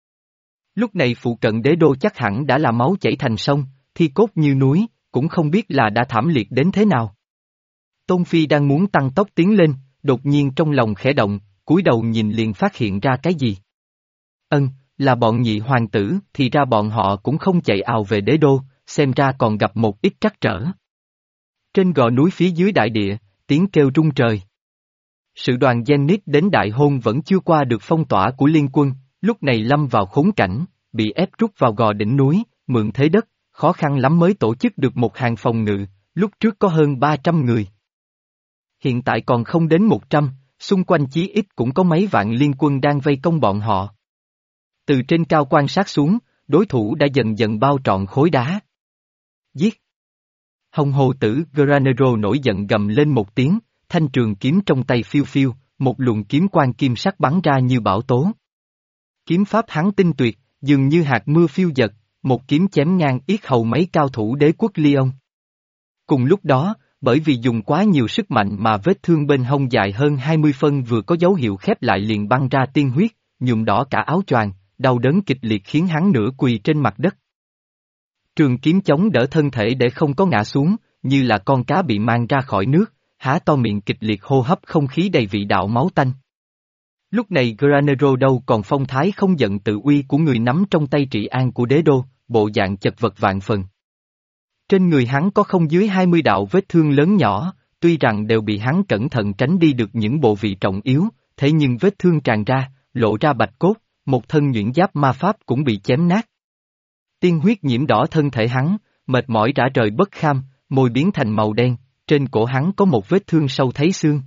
A: Lúc này phụ cận đế đô chắc hẳn đã là máu chảy thành sông, thi cốt như núi, cũng không biết là đã thảm liệt đến thế nào. Tôn Phi đang muốn tăng tốc tiến lên, đột nhiên trong lòng khẽ động, cúi đầu nhìn liền phát hiện ra cái gì. Ân, là bọn nhị hoàng tử, thì ra bọn họ cũng không chạy ào về đế đô, xem ra còn gặp một ít trắc trở. Trên gò núi phía dưới đại địa, tiếng kêu rung trời. Sự đoàn Zenit đến đại hôn vẫn chưa qua được phong tỏa của liên quân, lúc này lâm vào khốn cảnh, bị ép rút vào gò đỉnh núi, mượn thế đất, khó khăn lắm mới tổ chức được một hàng phòng ngự, lúc trước có hơn ba trăm người. Hiện tại còn không đến một trăm, xung quanh chí ít cũng có mấy vạn liên quân đang vây công bọn họ. Từ trên cao quan sát xuống, đối thủ đã dần dần bao trọn khối đá. Giết! Hồng hồ tử Granero nổi giận gầm lên một tiếng, thanh trường kiếm trong tay phiêu phiêu, một luồng kiếm quang kim sắc bắn ra như bão tố. Kiếm pháp hắn tinh tuyệt, dường như hạt mưa phiêu dật, một kiếm chém ngang yết hầu mấy cao thủ đế quốc Lyon. Cùng lúc đó, bởi vì dùng quá nhiều sức mạnh mà vết thương bên hông dài hơn hai mươi phân vừa có dấu hiệu khép lại liền băng ra tiên huyết, nhuộm đỏ cả áo choàng, đau đớn kịch liệt khiến hắn nửa quỳ trên mặt đất. Trường kiếm chống đỡ thân thể để không có ngã xuống, như là con cá bị mang ra khỏi nước, há to miệng kịch liệt hô hấp không khí đầy vị đạo máu tanh. Lúc này Granero đâu còn phong thái không giận tự uy của người nắm trong tay trị an của đế đô, bộ dạng chật vật vạn phần. Trên người hắn có không dưới hai mươi đạo vết thương lớn nhỏ, tuy rằng đều bị hắn cẩn thận tránh đi được những bộ vị trọng yếu, thế nhưng vết thương tràn ra, lộ ra bạch cốt, một thân nhuyễn giáp ma pháp cũng bị chém nát. Tiên huyết nhiễm đỏ thân thể hắn, mệt mỏi rã rời bất kham, môi biến thành màu đen, trên cổ hắn có một vết thương sâu thấy xương.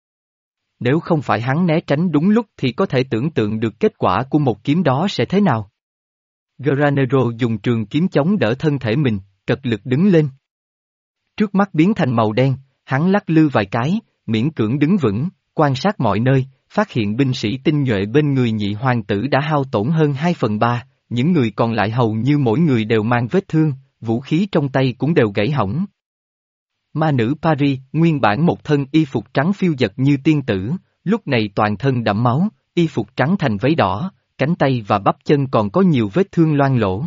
A: Nếu không phải hắn né tránh đúng lúc thì có thể tưởng tượng được kết quả của một kiếm đó sẽ thế nào. Granero dùng trường kiếm chống đỡ thân thể mình, cật lực đứng lên. Trước mắt biến thành màu đen, hắn lắc lư vài cái, miễn cưỡng đứng vững, quan sát mọi nơi, phát hiện binh sĩ tinh nhuệ bên người nhị hoàng tử đã hao tổn hơn hai phần ba, những người còn lại hầu như mỗi người đều mang vết thương, vũ khí trong tay cũng đều gãy hỏng. Ma nữ Paris, nguyên bản một thân y phục trắng phiêu dật như tiên tử, lúc này toàn thân đẫm máu, y phục trắng thành váy đỏ, cánh tay và bắp chân còn có nhiều vết thương loang lỗ.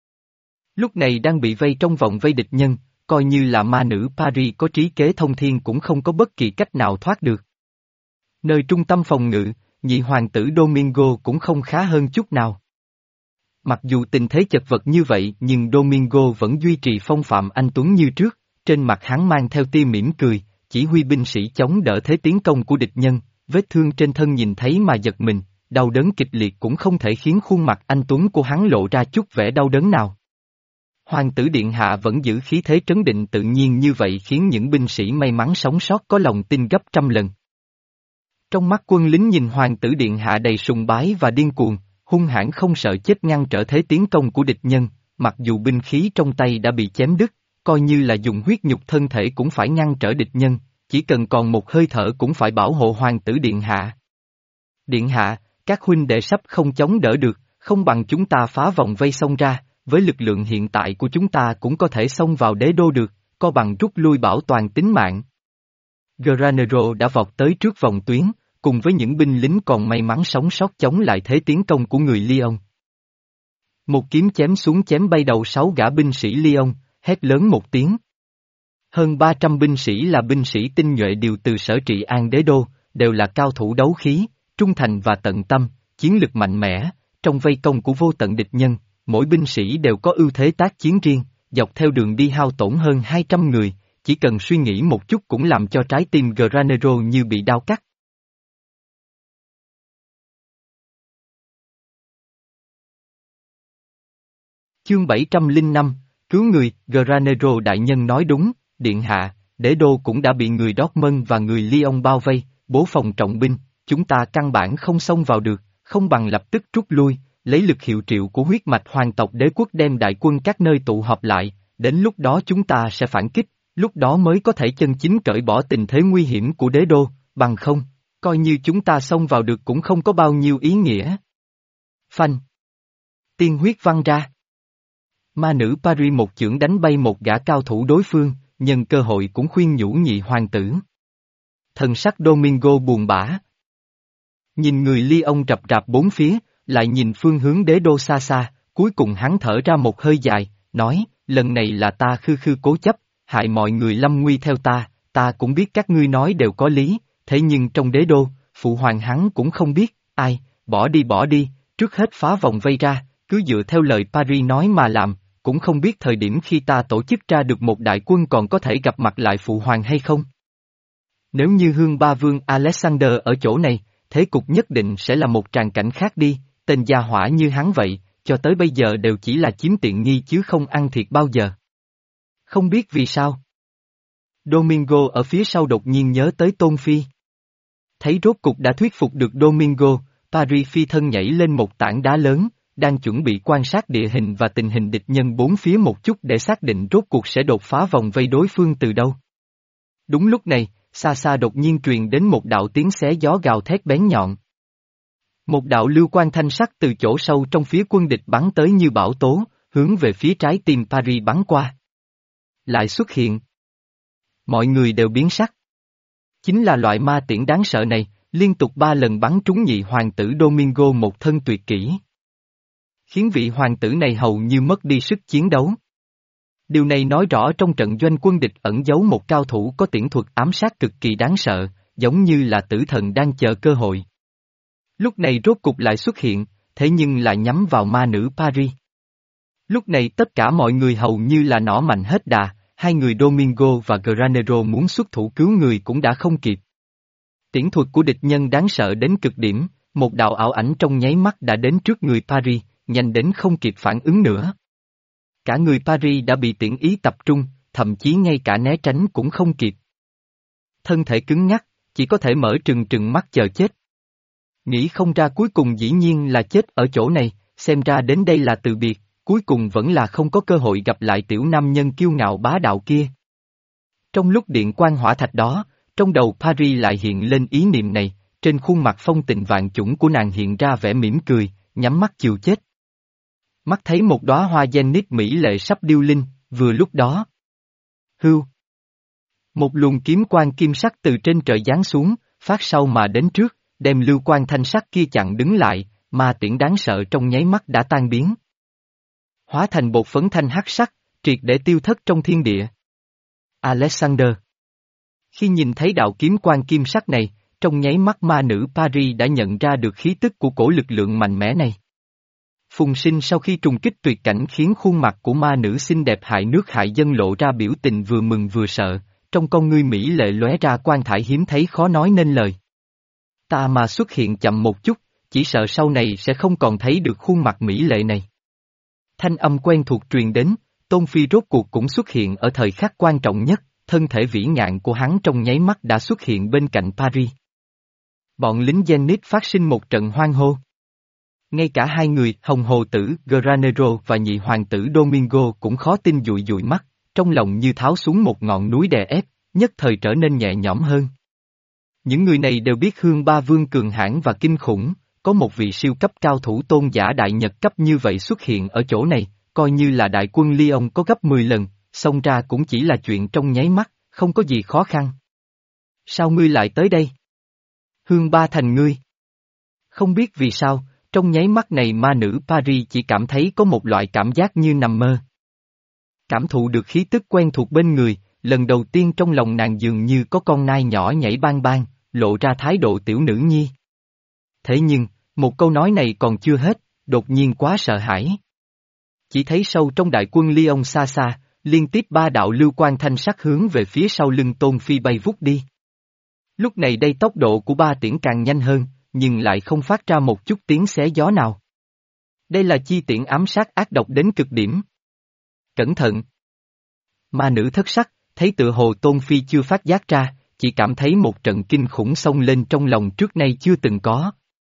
A: Lúc này đang bị vây trong vòng vây địch nhân, coi như là ma nữ Paris có trí kế thông thiên cũng không có bất kỳ cách nào thoát được. Nơi trung tâm phòng ngự, nhị hoàng tử Domingo cũng không khá hơn chút nào. Mặc dù tình thế chật vật như vậy nhưng Domingo vẫn duy trì phong phạm anh tuấn như trước, trên mặt hắn mang theo tia mỉm cười, chỉ huy binh sĩ chống đỡ thế tiến công của địch nhân, vết thương trên thân nhìn thấy mà giật mình, đau đớn kịch liệt cũng không thể khiến khuôn mặt anh tuấn của hắn lộ ra chút vẻ đau đớn nào. Hoàng tử điện hạ vẫn giữ khí thế trấn định tự nhiên như vậy khiến những binh sĩ may mắn sống sót có lòng tin gấp trăm lần. Trong mắt quân lính nhìn hoàng tử điện hạ đầy sùng bái và điên cuồng, hung hãn không sợ chết ngăn trở thế tiến công của địch nhân, mặc dù binh khí trong tay đã bị chém đứt, coi như là dùng huyết nhục thân thể cũng phải ngăn trở địch nhân, chỉ cần còn một hơi thở cũng phải bảo hộ hoàng tử điện hạ. Điện hạ, các huynh đệ sắp không chống đỡ được, không bằng chúng ta phá vòng vây xông ra, với lực lượng hiện tại của chúng ta cũng có thể xông vào đế đô được, co bằng rút lui bảo toàn tính mạng. Granero đã vọt tới trước vòng tuyến, cùng với những binh lính còn may mắn sống sót chống lại thế tiến công của người Lyon. Một kiếm chém xuống chém bay đầu sáu gã binh sĩ Lyon, hét lớn một tiếng. Hơn ba trăm binh sĩ là binh sĩ tinh nhuệ điều từ sở trị an đế đô, đều là cao thủ đấu khí, trung thành và tận tâm, chiến lực mạnh mẽ, trong vây công của vô tận địch nhân, mỗi binh sĩ đều có ưu thế tác chiến riêng, dọc theo đường đi hao tổn hơn hai trăm người, chỉ cần suy nghĩ một chút cũng làm cho trái tim Granero như bị đau cắt. Chương bảy trăm lẻ năm, cứu người, Granero đại nhân nói đúng, điện hạ, đế đô cũng đã bị người Dortmund và người Lyon bao vây, bố phòng trọng binh, chúng ta căn bản không xông vào được, không bằng lập tức rút lui, lấy lực hiệu triệu của huyết mạch hoàng tộc đế quốc đem đại quân các nơi tụ họp lại, đến lúc đó chúng ta sẽ phản kích, lúc đó mới có thể chân chính cởi bỏ tình thế nguy hiểm của đế đô, bằng không, coi như chúng ta xông vào được cũng không có bao nhiêu ý nghĩa. Phanh. Tiên huyết văng ra. Ma nữ Paris một chưởng đánh bay một gã cao thủ đối phương, nhân cơ hội cũng khuyên nhủ nhị hoàng tử. Thần sắc Domingo buồn bã. Nhìn người Lyon rập rạp bốn phía, lại nhìn phương hướng đế đô xa xa, cuối cùng hắn thở ra một hơi dài, nói, lần này là ta khư khư cố chấp, hại mọi người lâm nguy theo ta, ta cũng biết các ngươi nói đều có lý, thế nhưng trong đế đô, phụ hoàng hắn cũng không biết, ai, bỏ đi bỏ đi, trước hết phá vòng vây ra, cứ dựa theo lời Paris nói mà làm, cũng không biết thời điểm khi ta tổ chức ra được một đại quân còn có thể gặp mặt lại phụ hoàng hay không. Nếu như Hương Ba Vương Alexander ở chỗ này, thế cục nhất định sẽ là một tràng cảnh khác đi, tên gia hỏa như hắn vậy, cho tới bây giờ đều chỉ là chiếm tiện nghi chứ không ăn thiệt bao giờ. Không biết vì sao. Domingo ở phía sau đột nhiên nhớ tới Tôn Phi. Thấy rốt cục đã thuyết phục được Domingo, Paris phi thân nhảy lên một tảng đá lớn, đang chuẩn bị quan sát địa hình và tình hình địch nhân bốn phía một chút để xác định rốt cuộc sẽ đột phá vòng vây đối phương từ đâu. Đúng lúc này, xa xa đột nhiên truyền đến một đạo tiếng xé gió gào thét bén nhọn. Một đạo lưu quang thanh sắc từ chỗ sâu trong phía quân địch bắn tới như bão tố, hướng về phía trái tim Paris bắn qua. Lại xuất hiện. Mọi người đều biến sắc. Chính là loại ma tiễn đáng sợ này, liên tục ba lần bắn trúng nhị hoàng tử Domingo một thân tuyệt kỹ. Khiến vị hoàng tử này hầu như mất đi sức chiến đấu. Điều này nói rõ trong trận doanh quân địch ẩn giấu một cao thủ có tiễn thuật ám sát cực kỳ đáng sợ, giống như là tử thần đang chờ cơ hội. Lúc này rốt cục lại xuất hiện, thế nhưng lại nhắm vào ma nữ Paris. Lúc này tất cả mọi người hầu như là nỏ mạnh hết đà, hai người Domingo và Granero muốn xuất thủ cứu người cũng đã không kịp. Tiễn thuật của địch nhân đáng sợ đến cực điểm, một đạo ảo ảnh trong nháy mắt đã đến trước người Paris, nhanh đến không kịp phản ứng nữa. Cả người Paris đã bị tiễn ý tập trung, thậm chí ngay cả né tránh cũng không kịp. Thân thể cứng ngắc, chỉ có thể mở trừng trừng mắt chờ chết. Nghĩ không ra cuối cùng dĩ nhiên là chết ở chỗ này, xem ra đến đây là từ biệt, cuối cùng vẫn là không có cơ hội gặp lại tiểu nam nhân kiêu ngạo bá đạo kia. Trong lúc điện quang hỏa thạch đó, trong đầu Paris lại hiện lên ý niệm này, trên khuôn mặt phong tình vạn chủng của nàng hiện ra vẻ mỉm cười, nhắm mắt chiều chết. Mắt thấy một đóa hoa Zenith mỹ lệ sắp điêu linh, vừa lúc đó. Hưu. Một luồng kiếm quang kim sắc từ trên trời giáng xuống, phát sau mà đến trước, đem lưu quang thanh sắc kia chặn đứng lại, mà tiễn đáng sợ trong nháy mắt đã tan biến. Hóa thành bột phấn thanh hắc sắc, triệt để tiêu thất trong thiên địa. Alexander. Khi nhìn thấy đạo kiếm quang kim sắc này, trong nháy mắt ma nữ Paris đã nhận ra được khí tức của cổ lực lượng mạnh mẽ này. Phùng Sinh sau khi trùng kích tuyệt cảnh khiến khuôn mặt của ma nữ xinh đẹp hại nước hại dân lộ ra biểu tình vừa mừng vừa sợ, trong con ngươi mỹ lệ lóe ra quan thải hiếm thấy khó nói nên lời. Ta mà xuất hiện chậm một chút, chỉ sợ sau này sẽ không còn thấy được khuôn mặt mỹ lệ này. Thanh âm quen thuộc truyền đến, Tôn Phi rốt cuộc cũng xuất hiện ở thời khắc quan trọng nhất, thân thể vĩ ngạn của hắn trong nháy mắt đã xuất hiện bên cạnh Paris. Bọn lính Zenith phát sinh một trận hoan hô. Ngay cả hai người, Hồng Hồ Tử, Granero và nhị hoàng tử Domingo cũng khó tin dụi dụi mắt, trong lòng như tháo xuống một ngọn núi đè ép, nhất thời trở nên nhẹ nhõm hơn. Những người này đều biết Hương Ba Vương cường hãn và kinh khủng, có một vị siêu cấp cao thủ tôn giả đại nhật cấp như vậy xuất hiện ở chỗ này, coi như là đại quân Lyon có gấp mười lần, xông ra cũng chỉ là chuyện trong nháy mắt, không có gì khó khăn. Sao ngươi lại tới đây? Hương Ba thành ngươi. Không biết vì sao, trong nháy mắt này ma nữ Paris chỉ cảm thấy có một loại cảm giác như nằm mơ. Cảm thụ được khí tức quen thuộc bên người, lần đầu tiên trong lòng nàng dường như có con nai nhỏ nhảy bang bang, lộ ra thái độ tiểu nữ nhi. Thế nhưng, một câu nói này còn chưa hết, đột nhiên quá sợ hãi. Chỉ thấy sâu trong đại quân Lyon xa xa, liên tiếp ba đạo lưu quang thanh sắc hướng về phía sau lưng Tôn Phi bay vút đi. Lúc này đây tốc độ của ba tiễn càng nhanh hơn, nhưng lại không phát ra một chút tiếng xé gió nào. Đây là chi tiễn ám sát ác độc đến cực điểm. Cẩn thận! Ma nữ thất sắc, thấy tựa hồ Tôn Phi chưa phát giác ra, chỉ cảm thấy một trận kinh khủng xông lên trong lòng trước nay chưa từng có.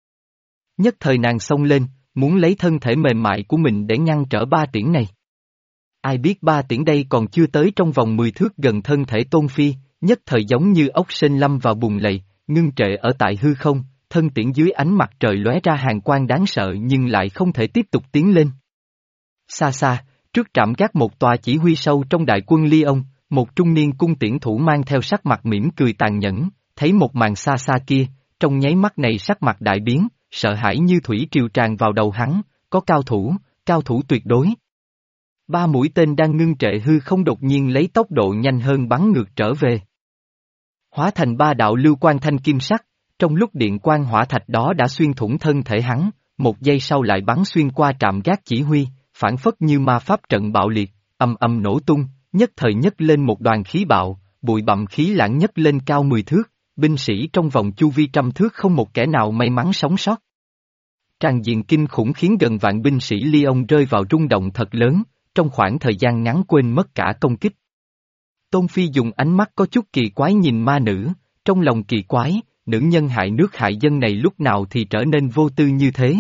A: Nhất thời nàng xông lên, muốn lấy thân thể mềm mại của mình để ngăn trở ba tiễn này. Ai biết ba tiễn đây còn chưa tới trong vòng mười thước gần thân thể Tôn Phi, nhất thời giống như ốc sên lâm vào bùn lầy, ngưng trệ ở tại hư không, thân tiễn dưới ánh mặt trời lóe ra hàn quang đáng sợ nhưng lại không thể tiếp tục tiến lên. Xa xa, trước trạm gác một tòa chỉ huy sâu trong đại quân Lyon, một trung niên cung tiễn thủ mang theo sắc mặt mỉm cười tàn nhẫn, thấy một màn xa xa kia, trong nháy mắt này sắc mặt đại biến, sợ hãi như thủy triều tràn vào đầu hắn, có cao thủ, cao thủ tuyệt đối. Ba mũi tên đang ngưng trệ hư không đột nhiên lấy tốc độ nhanh hơn bắn ngược trở về. Hóa thành ba đạo lưu quang thanh kim sắc, trong lúc điện quang hỏa thạch đó đã xuyên thủng thân thể hắn, một giây sau lại bắn xuyên qua trạm gác chỉ huy, phản phất như ma pháp trận bạo liệt, ầm ầm nổ tung, nhất thời nhấc lên một đoàn khí bạo, bụi bặm khí lãng nhấc lên cao mười thước, binh sĩ trong vòng chu vi trăm thước không một kẻ nào may mắn sống sót. Tràn diện kinh khủng khiến gần vạn binh sĩ Lyon rơi vào rung động thật lớn, trong khoảng thời gian ngắn quên mất cả công kích. Tôn Phi dùng ánh mắt có chút kỳ quái nhìn ma nữ, trong lòng kỳ quái, nữ nhân hại nước hại dân này lúc nào thì trở nên vô tư như thế.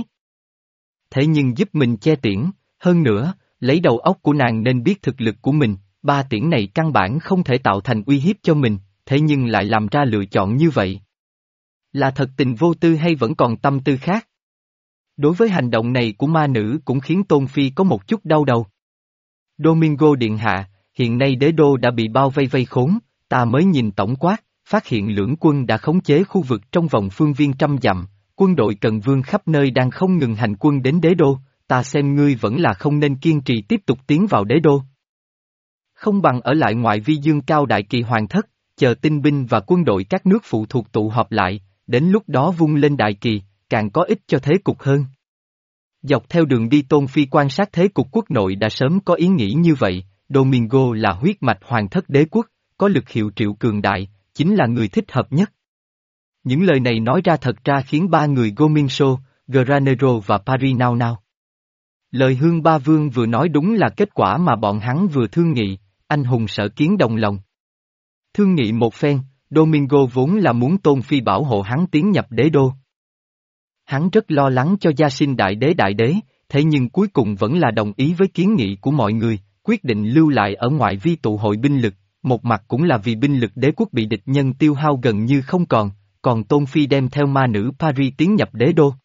A: Thế nhưng giúp mình che tiễn, hơn nữa, lấy đầu óc của nàng nên biết thực lực của mình, ba tiễn này căn bản không thể tạo thành uy hiếp cho mình, thế nhưng lại làm ra lựa chọn như vậy. Là thật tình vô tư hay vẫn còn tâm tư khác? Đối với hành động này của ma nữ cũng khiến Tôn Phi có một chút đau đầu. Domingo điện hạ, hiện nay đế đô đã bị bao vây vây khốn, ta mới nhìn tổng quát, phát hiện lưỡng quân đã khống chế khu vực trong vòng phương viên trăm dặm, quân đội Cần Vương khắp nơi đang không ngừng hành quân đến đế đô, ta xem ngươi vẫn là không nên kiên trì tiếp tục tiến vào đế đô. Không bằng ở lại ngoại vi dương cao đại kỳ hoàng thất, chờ tinh binh và quân đội các nước phụ thuộc tụ họp lại, đến lúc đó vung lên đại kỳ, càng có ích cho thế cục hơn. Dọc theo đường đi Tôn Phi quan sát thế cục quốc nội đã sớm có ý nghĩ như vậy, Domingo là huyết mạch hoàng thất đế quốc, có lực hiệu triệu cường đại, chính là người thích hợp nhất. Những lời này nói ra thật ra khiến ba người Gominso, Granero và Paris nao nao. Lời Hương Ba Vương vừa nói đúng là kết quả mà bọn hắn vừa thương nghị, anh hùng sở kiến đồng lòng. Thương nghị một phen, Domingo vốn là muốn Tôn Phi bảo hộ hắn tiến nhập đế đô. Hắn rất lo lắng cho gia sinh đại đế đại đế, thế nhưng cuối cùng vẫn là đồng ý với kiến nghị của mọi người, quyết định lưu lại ở ngoại vi tụ hội binh lực, một mặt cũng là vì binh lực đế quốc bị địch nhân tiêu hao gần như không còn, còn Tôn Phi đem theo ma nữ Paris tiến nhập đế đô.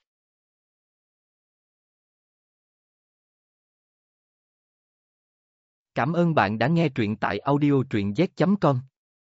A: Cảm ơn bạn đã nghe truyện tại audio truyện z chấm com.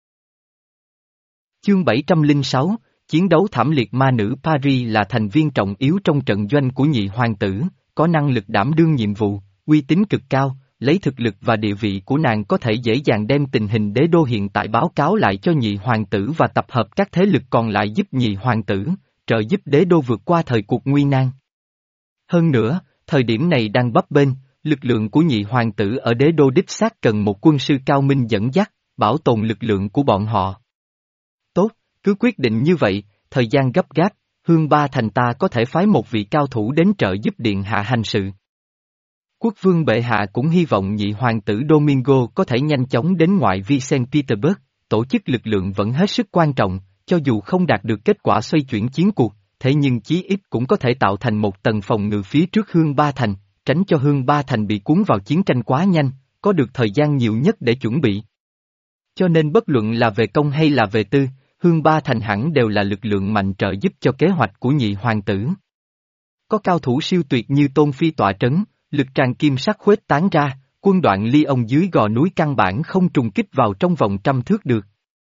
A: Chương bảy trăm lẻ sáu, Chiến đấu thảm liệt. Ma nữ Paris là thành viên trọng yếu trong trận doanh của nhị hoàng tử, có năng lực đảm đương nhiệm vụ, uy tín cực cao, lấy thực lực và địa vị của nàng có thể dễ dàng đem tình hình đế đô hiện tại báo cáo lại cho nhị hoàng tử và tập hợp các thế lực còn lại giúp nhị hoàng tử, trợ giúp đế đô vượt qua thời cuộc nguy nan. Hơn nữa, thời điểm này đang bấp bênh, lực lượng của nhị hoàng tử ở đế đô đích xác cần một quân sư cao minh dẫn dắt, bảo tồn lực lượng của bọn họ. Tốt, cứ quyết định như vậy, thời gian gấp gáp, Hương Ba Thành ta có thể phái một vị cao thủ đến trợ giúp điện hạ hành sự. Quốc vương bệ hạ cũng hy vọng nhị hoàng tử Domingo có thể nhanh chóng đến ngoại vi Saint Petersburg, tổ chức lực lượng vẫn hết sức quan trọng, cho dù không đạt được kết quả xoay chuyển chiến cuộc, thế nhưng chí ít cũng có thể tạo thành một tầng phòng ngự phía trước Hương Ba Thành, tránh cho Hương Ba Thành bị cuốn vào chiến tranh quá nhanh, có được thời gian nhiều nhất để chuẩn bị. Cho nên bất luận là về công hay là về tư, Hương Ba Thành hẳn đều là lực lượng mạnh trợ giúp cho kế hoạch của nhị hoàng tử. Có cao thủ siêu tuyệt như Tôn Phi tọa trấn, lực tràn kim sắc khuếch tán ra, quân đoạn ly ông dưới gò núi căn bản không trùng kích vào trong vòng trăm thước được.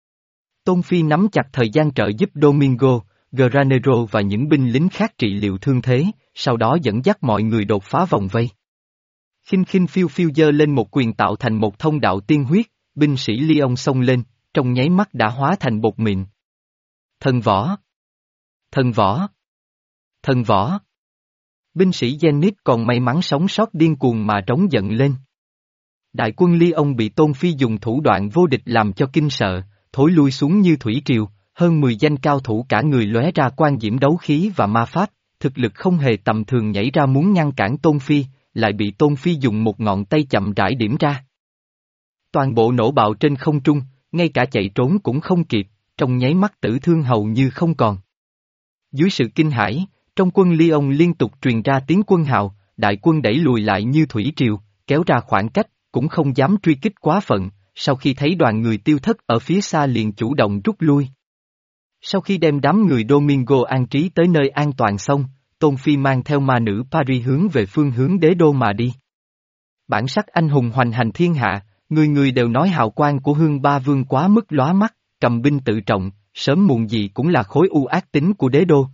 A: Tôn Phi nắm chặt thời gian trợ giúp Domingo, Granero và những binh lính khác trị liệu thương thế, sau đó dẫn dắt mọi người đột phá vòng vây. Khinh khinh phiêu phiêu giơ lên một quyền tạo thành một thông đạo tiên huyết, binh sĩ Lyon xông lên, trong nháy mắt đã hóa thành bột mịn. Thần võ! Thần võ! Thần võ! Binh sĩ Zenith còn may mắn sống sót điên cuồng mà trống giận lên. Đại quân Lyon bị Tôn Phi dùng thủ đoạn vô địch làm cho kinh sợ, thối lui xuống như thủy triều, hơn mười danh cao thủ cả người lóe ra quan diễm đấu khí và ma pháp, thực lực không hề tầm thường nhảy ra muốn ngăn cản Tôn Phi, lại bị Tôn Phi dùng một ngọn tay chậm rãi điểm ra. Toàn bộ nổ bạo trên không trung, ngay cả chạy trốn cũng không kịp, trong nháy mắt tử thương hầu như không còn. Dưới sự kinh hãi, trong quân Lyon liên tục truyền ra tiếng quân hào, đại quân đẩy lùi lại như thủy triều, kéo ra khoảng cách, cũng không dám truy kích quá phận, sau khi thấy đoàn người tiêu thất ở phía xa liền chủ động rút lui. Sau khi đem đám người Domingo an trí tới nơi an toàn xong, Tôn Phi mang theo ma nữ Paris hướng về phương hướng đế đô mà đi. Bản sắc anh hùng hoành hành thiên hạ, người người đều nói hào quang của Hương Ba Vương quá mức lóa mắt, cầm binh tự trọng, sớm muộn gì cũng là khối u ác tính của đế đô.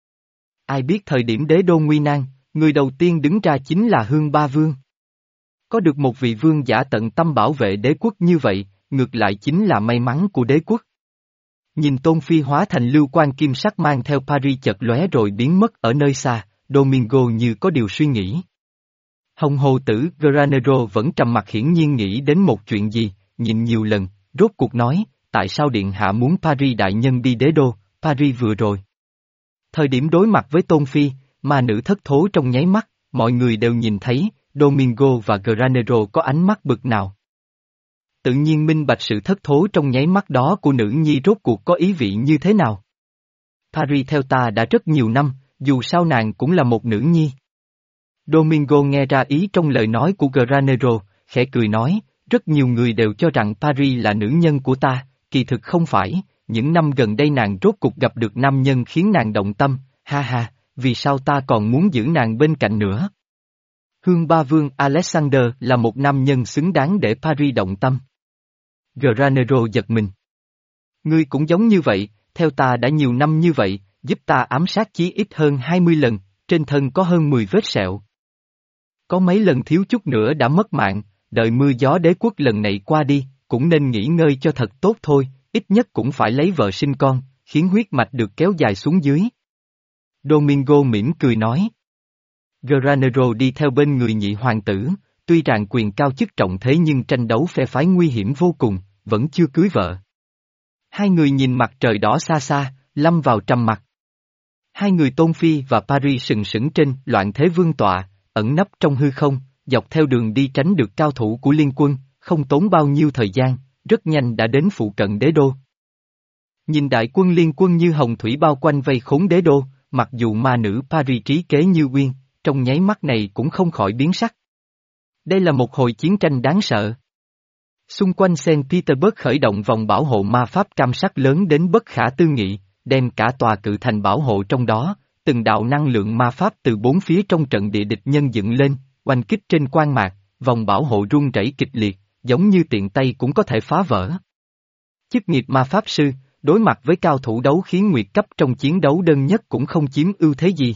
A: Ai biết thời điểm đế đô nguy nan, người đầu tiên đứng ra chính là Hương Ba Vương. Có được một vị vương giả tận tâm bảo vệ đế quốc như vậy, ngược lại chính là may mắn của đế quốc. Nhìn Tôn Phi hóa thành lưu quan kim sắc mang theo Paris chợt lóe rồi biến mất ở nơi xa, Domingo như có điều suy nghĩ. Hồng hồ tử Granero vẫn trầm mặc hiển nhiên nghĩ đến một chuyện gì, nhìn nhiều lần, rốt cuộc nói, tại sao điện hạ muốn Paris đại nhân đi đế đô, Paris vừa rồi. Thời điểm đối mặt với Tôn Phi, ma nữ thất thố trong nháy mắt, mọi người đều nhìn thấy, Domingo và Granero có ánh mắt bực nào. Tự nhiên minh bạch sự thất thố trong nháy mắt đó của nữ nhi rốt cuộc có ý vị như thế nào. Paris theo ta đã rất nhiều năm, dù sao nàng cũng là một nữ nhi. Domingo nghe ra ý trong lời nói của Granero, khẽ cười nói, rất nhiều người đều cho rằng Paris là nữ nhân của ta, kỳ thực không phải, những năm gần đây nàng rốt cuộc gặp được nam nhân khiến nàng động tâm, ha ha, vì sao ta còn muốn giữ nàng bên cạnh nữa. Hương Ba Vương Alexander là một nam nhân xứng đáng để Paris động tâm. Granero giật mình. Ngươi cũng giống như vậy, theo ta đã nhiều năm như vậy, giúp ta ám sát chí ít hơn hai mươi lần, trên thân có hơn mười vết sẹo. Có mấy lần thiếu chút nữa đã mất mạng, đợi mưa gió đế quốc lần này qua đi, cũng nên nghỉ ngơi cho thật tốt thôi, ít nhất cũng phải lấy vợ sinh con, khiến huyết mạch được kéo dài xuống dưới. Domingo mỉm cười nói. Granero đi theo bên người nhị hoàng tử, tuy rằng quyền cao chức trọng thế nhưng tranh đấu phe phái nguy hiểm vô cùng, vẫn chưa cưới vợ. Hai người nhìn mặt trời đỏ xa xa, lâm vào trầm mặc. Hai người Tôn Phi và Paris sừng sững trên loạn thế vương tọa, ẩn nấp trong hư không, dọc theo đường đi tránh được cao thủ của liên quân, không tốn bao nhiêu thời gian, rất nhanh đã đến phụ cận đế đô. Nhìn đại quân liên quân như hồng thủy bao quanh vây khốn đế đô, mặc dù ma nữ Paris trí kế như uyên, trong nháy mắt này cũng không khỏi biến sắc. Đây là một hồi chiến tranh đáng sợ. Xung quanh Saint Petersburg khởi động vòng bảo hộ ma pháp cam sắc lớn đến bất khả tư nghị, đem cả tòa cự thành bảo hộ trong đó, từng đạo năng lượng ma pháp từ bốn phía trong trận địa địch nhân dựng lên, oanh kích trên quan mạc, vòng bảo hộ rung rẩy kịch liệt, giống như tiện tay cũng có thể phá vỡ. Chức nghiệp ma pháp sư, đối mặt với cao thủ đấu khí nguyệt cấp trong chiến đấu đơn nhất cũng không chiếm ưu thế gì.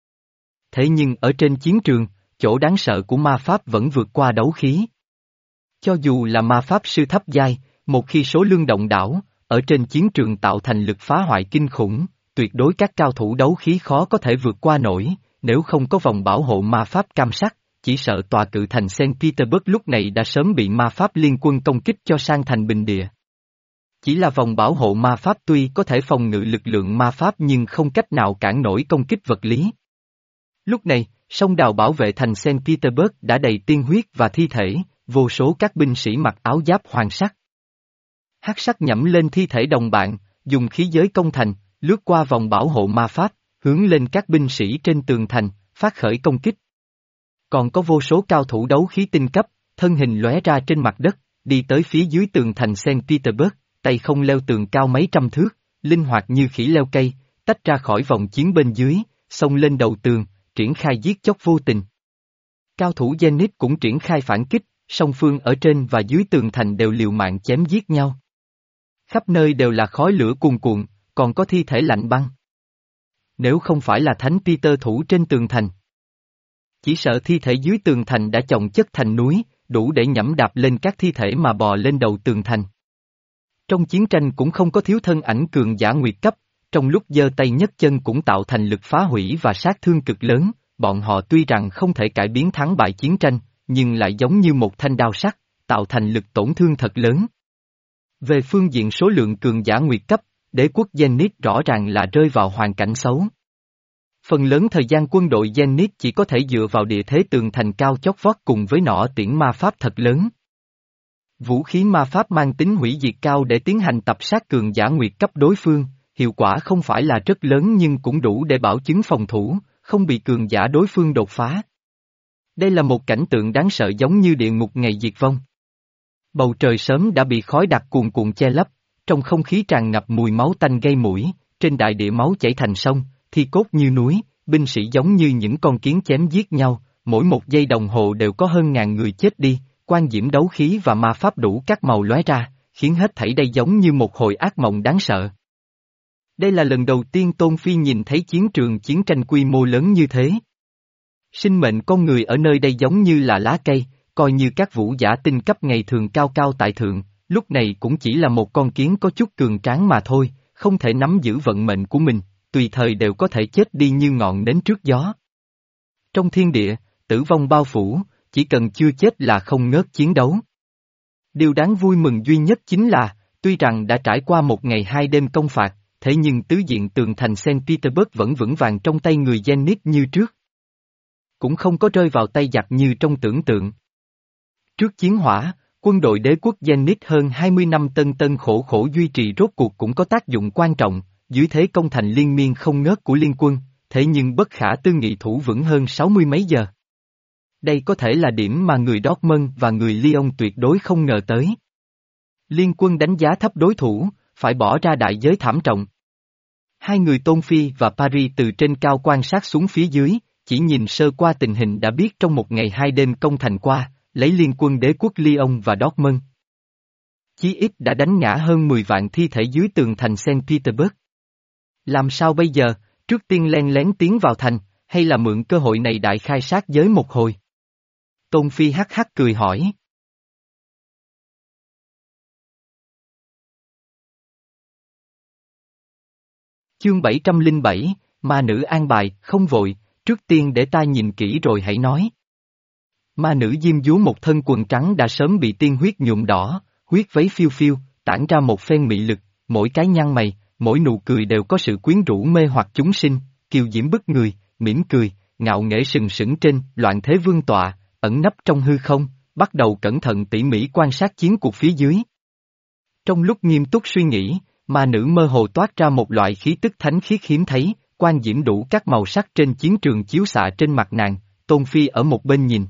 A: Thế nhưng ở trên chiến trường, chỗ đáng sợ của ma pháp vẫn vượt qua đấu khí. Cho dù là ma pháp sư thấp giai, một khi số lương động đảo, ở trên chiến trường tạo thành lực phá hoại kinh khủng, tuyệt đối các cao thủ đấu khí khó có thể vượt qua nổi, nếu không có vòng bảo hộ ma pháp cam sắc, chỉ sợ tòa cự thành Saint Petersburg lúc này đã sớm bị ma pháp liên quân công kích cho sang thành bình địa. Chỉ là vòng bảo hộ ma pháp tuy có thể phòng ngự lực lượng ma pháp nhưng không cách nào cản nổi công kích vật lý. Lúc này, sông đào bảo vệ thành Saint Petersburg đã đầy tiên huyết và thi thể, vô số các binh sĩ mặc áo giáp hoàng sắc. Hắc sắc nhẫm lên thi thể đồng bạn, dùng khí giới công thành, lướt qua vòng bảo hộ ma pháp, hướng lên các binh sĩ trên tường thành, phát khởi công kích. Còn có vô số cao thủ đấu khí tinh cấp, thân hình lóe ra trên mặt đất, đi tới phía dưới tường thành Saint Petersburg, tay không leo tường cao mấy trăm thước, linh hoạt như khỉ leo cây, tách ra khỏi vòng chiến bên dưới, xông lên đầu tường, triển khai giết chóc vô tình. Cao thủ Zenith cũng triển khai phản kích, song phương ở trên và dưới tường thành đều liều mạng chém giết nhau. Khắp nơi đều là khói lửa cuồn cuộn, còn có thi thể lạnh băng. Nếu không phải là Thánh Peter thủ trên tường thành, chỉ sợ thi thể dưới tường thành đã chồng chất thành núi, đủ để nhẫm đạp lên các thi thể mà bò lên đầu tường thành. Trong chiến tranh cũng không có thiếu thân ảnh cường giả nguyệt cấp, trong lúc giơ tay nhấc chân cũng tạo thành lực phá hủy và sát thương cực lớn, bọn họ tuy rằng không thể cải biến thắng bại chiến tranh, nhưng lại giống như một thanh đao sắc, tạo thành lực tổn thương thật lớn. Về phương diện số lượng cường giả nguyệt cấp, đế quốc Zenith rõ ràng là rơi vào hoàn cảnh xấu. Phần lớn thời gian quân đội Zenith chỉ có thể dựa vào địa thế tường thành cao chót vót cùng với nỏ tiễn ma pháp thật lớn. Vũ khí ma pháp mang tính hủy diệt cao để tiến hành tập sát cường giả nguyệt cấp đối phương, hiệu quả không phải là rất lớn nhưng cũng đủ để bảo chứng phòng thủ, không bị cường giả đối phương đột phá. Đây là một cảnh tượng đáng sợ giống như địa ngục ngày diệt vong. Bầu trời sớm đã bị khói đặc cuồn cuộn che lấp, trong không khí tràn ngập mùi máu tanh gây mũi, trên đại địa máu chảy thành sông, thi cốt như núi, binh sĩ giống như những con kiến chém giết nhau, mỗi một giây đồng hồ đều có hơn ngàn người chết đi, quan diễm đấu khí và ma pháp đủ các màu lóe ra, khiến hết thảy đây giống như một hồi ác mộng đáng sợ. Đây là lần đầu tiên Tôn Phi nhìn thấy chiến trường chiến tranh quy mô lớn như thế. Sinh mệnh con người ở nơi đây giống như là lá cây, coi như các vũ giả tinh cấp ngày thường cao cao tại thượng, lúc này cũng chỉ là một con kiến có chút cường tráng mà thôi, không thể nắm giữ vận mệnh của mình, tùy thời đều có thể chết đi như ngọn nến trước gió. Trong thiên địa, tử vong bao phủ, chỉ cần chưa chết là không ngớt chiến đấu. Điều đáng vui mừng duy nhất chính là, tuy rằng đã trải qua một ngày hai đêm công phạt, thế nhưng tứ diện tường thành Saint Petersburg vẫn vững vàng trong tay người Zenith như trước. Cũng không có rơi vào tay giặc như trong tưởng tượng. Trước chiến hỏa, quân đội đế quốc Zenith hơn hai mươi năm tân tân khổ khổ duy trì rốt cuộc cũng có tác dụng quan trọng, dưới thế công thành liên miên không ngớt của liên quân, thế nhưng bất khả tư nghị thủ vững hơn sáu mươi mấy giờ. Đây có thể là điểm mà người Dortmund và người Lyon tuyệt đối không ngờ tới. Liên quân đánh giá thấp đối thủ, phải bỏ ra đại giới thảm trọng. Hai người Tôn Phi và Paris từ trên cao quan sát xuống phía dưới, chỉ nhìn sơ qua tình hình đã biết trong một ngày hai đêm công thành qua, lấy liên quân đế quốc Lyon và Dortmund. Chí ít đã đánh ngã hơn mười vạn thi thể dưới tường thành Saint Petersburg. Làm sao bây giờ, trước tiên len lén tiến vào thành, hay là mượn cơ hội này đại khai sát giới một hồi? Tôn Phi hắc hắc cười hỏi. Chương bảy trăm lẻ bảy, Ma nữ an bài, không vội, trước tiên để ta nhìn kỹ rồi hãy nói. Ma nữ diêm dúa một thân quần trắng đã sớm bị tiên huyết nhuộm đỏ, huyết váy phiêu phiêu, tản ra một phen mị lực, mỗi cái nhăn mày, mỗi nụ cười đều có sự quyến rũ mê hoặc chúng sinh, kiều diễm bức người, mỉm cười, ngạo nghễ sừng sững trên loạn thế vương tọa, ẩn nấp trong hư không, bắt đầu cẩn thận tỉ mỉ quan sát chiến cuộc phía dưới. Trong lúc nghiêm túc suy nghĩ, ma nữ mơ hồ toát ra một loại khí tức thánh khiết hiếm thấy, quan diễm đủ các màu sắc trên chiến trường chiếu xạ trên mặt nàng, Tôn Phi ở một bên nhìn.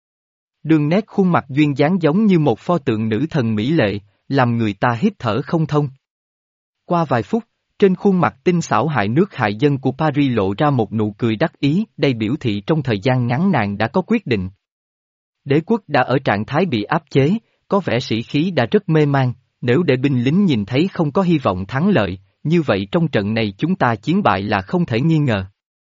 A: Đường nét khuôn mặt duyên dáng giống như một pho tượng nữ thần mỹ lệ, làm người ta hít thở không thông. Qua vài phút, trên khuôn mặt tinh xảo hại nước hại dân của Paris lộ ra một nụ cười đắc ý, đây biểu thị trong thời gian ngắn nàng đã có quyết định. Đế quốc đã ở trạng thái bị áp chế, có vẻ sĩ khí đã rất mê man, nếu để binh lính nhìn thấy không có hy vọng thắng lợi, như vậy trong trận này chúng ta chiến bại là không thể nghi ngờ.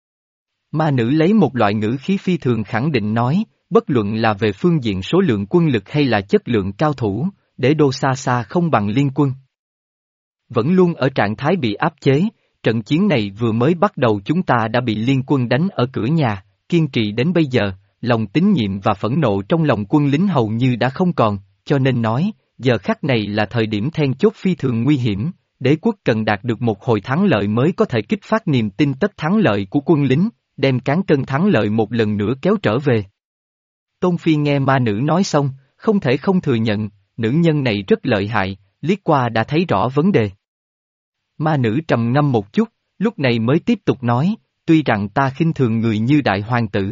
A: Ma nữ lấy một loại ngữ khí phi thường khẳng định nói, bất luận là về phương diện số lượng quân lực hay là chất lượng cao thủ, đế đô xa xa không bằng liên quân. Vẫn luôn ở trạng thái bị áp chế, trận chiến này vừa mới bắt đầu chúng ta đã bị liên quân đánh ở cửa nhà, kiên trì đến bây giờ, lòng tín nhiệm và phẫn nộ trong lòng quân lính hầu như đã không còn, cho nên nói, giờ khắc này là thời điểm then chốt phi thường nguy hiểm, đế quốc cần đạt được một hồi thắng lợi mới có thể kích phát niềm tin tất thắng lợi của quân lính, đem cán cân thắng lợi một lần nữa kéo trở về. Tôn Phi nghe ma nữ nói xong, không thể không thừa nhận, nữ nhân này rất lợi hại, liếc qua đã thấy rõ vấn đề. Ma nữ trầm ngâm một chút, lúc này mới tiếp tục nói, tuy rằng ta khinh thường người như đại hoàng tử.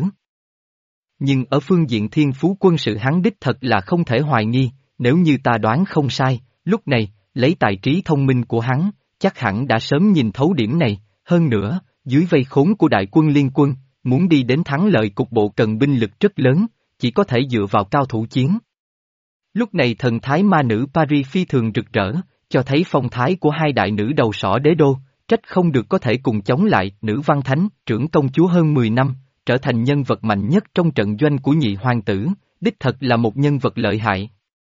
A: Nhưng ở phương diện thiên phú quân sự hắn đích thật là không thể hoài nghi, nếu như ta đoán không sai, lúc này, lấy tài trí thông minh của hắn, chắc hẳn đã sớm nhìn thấu điểm này, hơn nữa, dưới vây khốn của đại quân liên quân, muốn đi đến thắng lợi cục bộ cần binh lực rất lớn, chỉ có thể dựa vào cao thủ chiến. Lúc này thần thái ma nữ Paris phi thường rực rỡ, cho thấy phong thái của hai đại nữ đầu sỏ đế đô, trách không được có thể cùng chống lại nữ văn thánh, trưởng công chúa hơn mười năm, trở thành nhân vật mạnh nhất trong trận doanh của nhị hoàng tử, đích thật là một nhân vật lợi hại.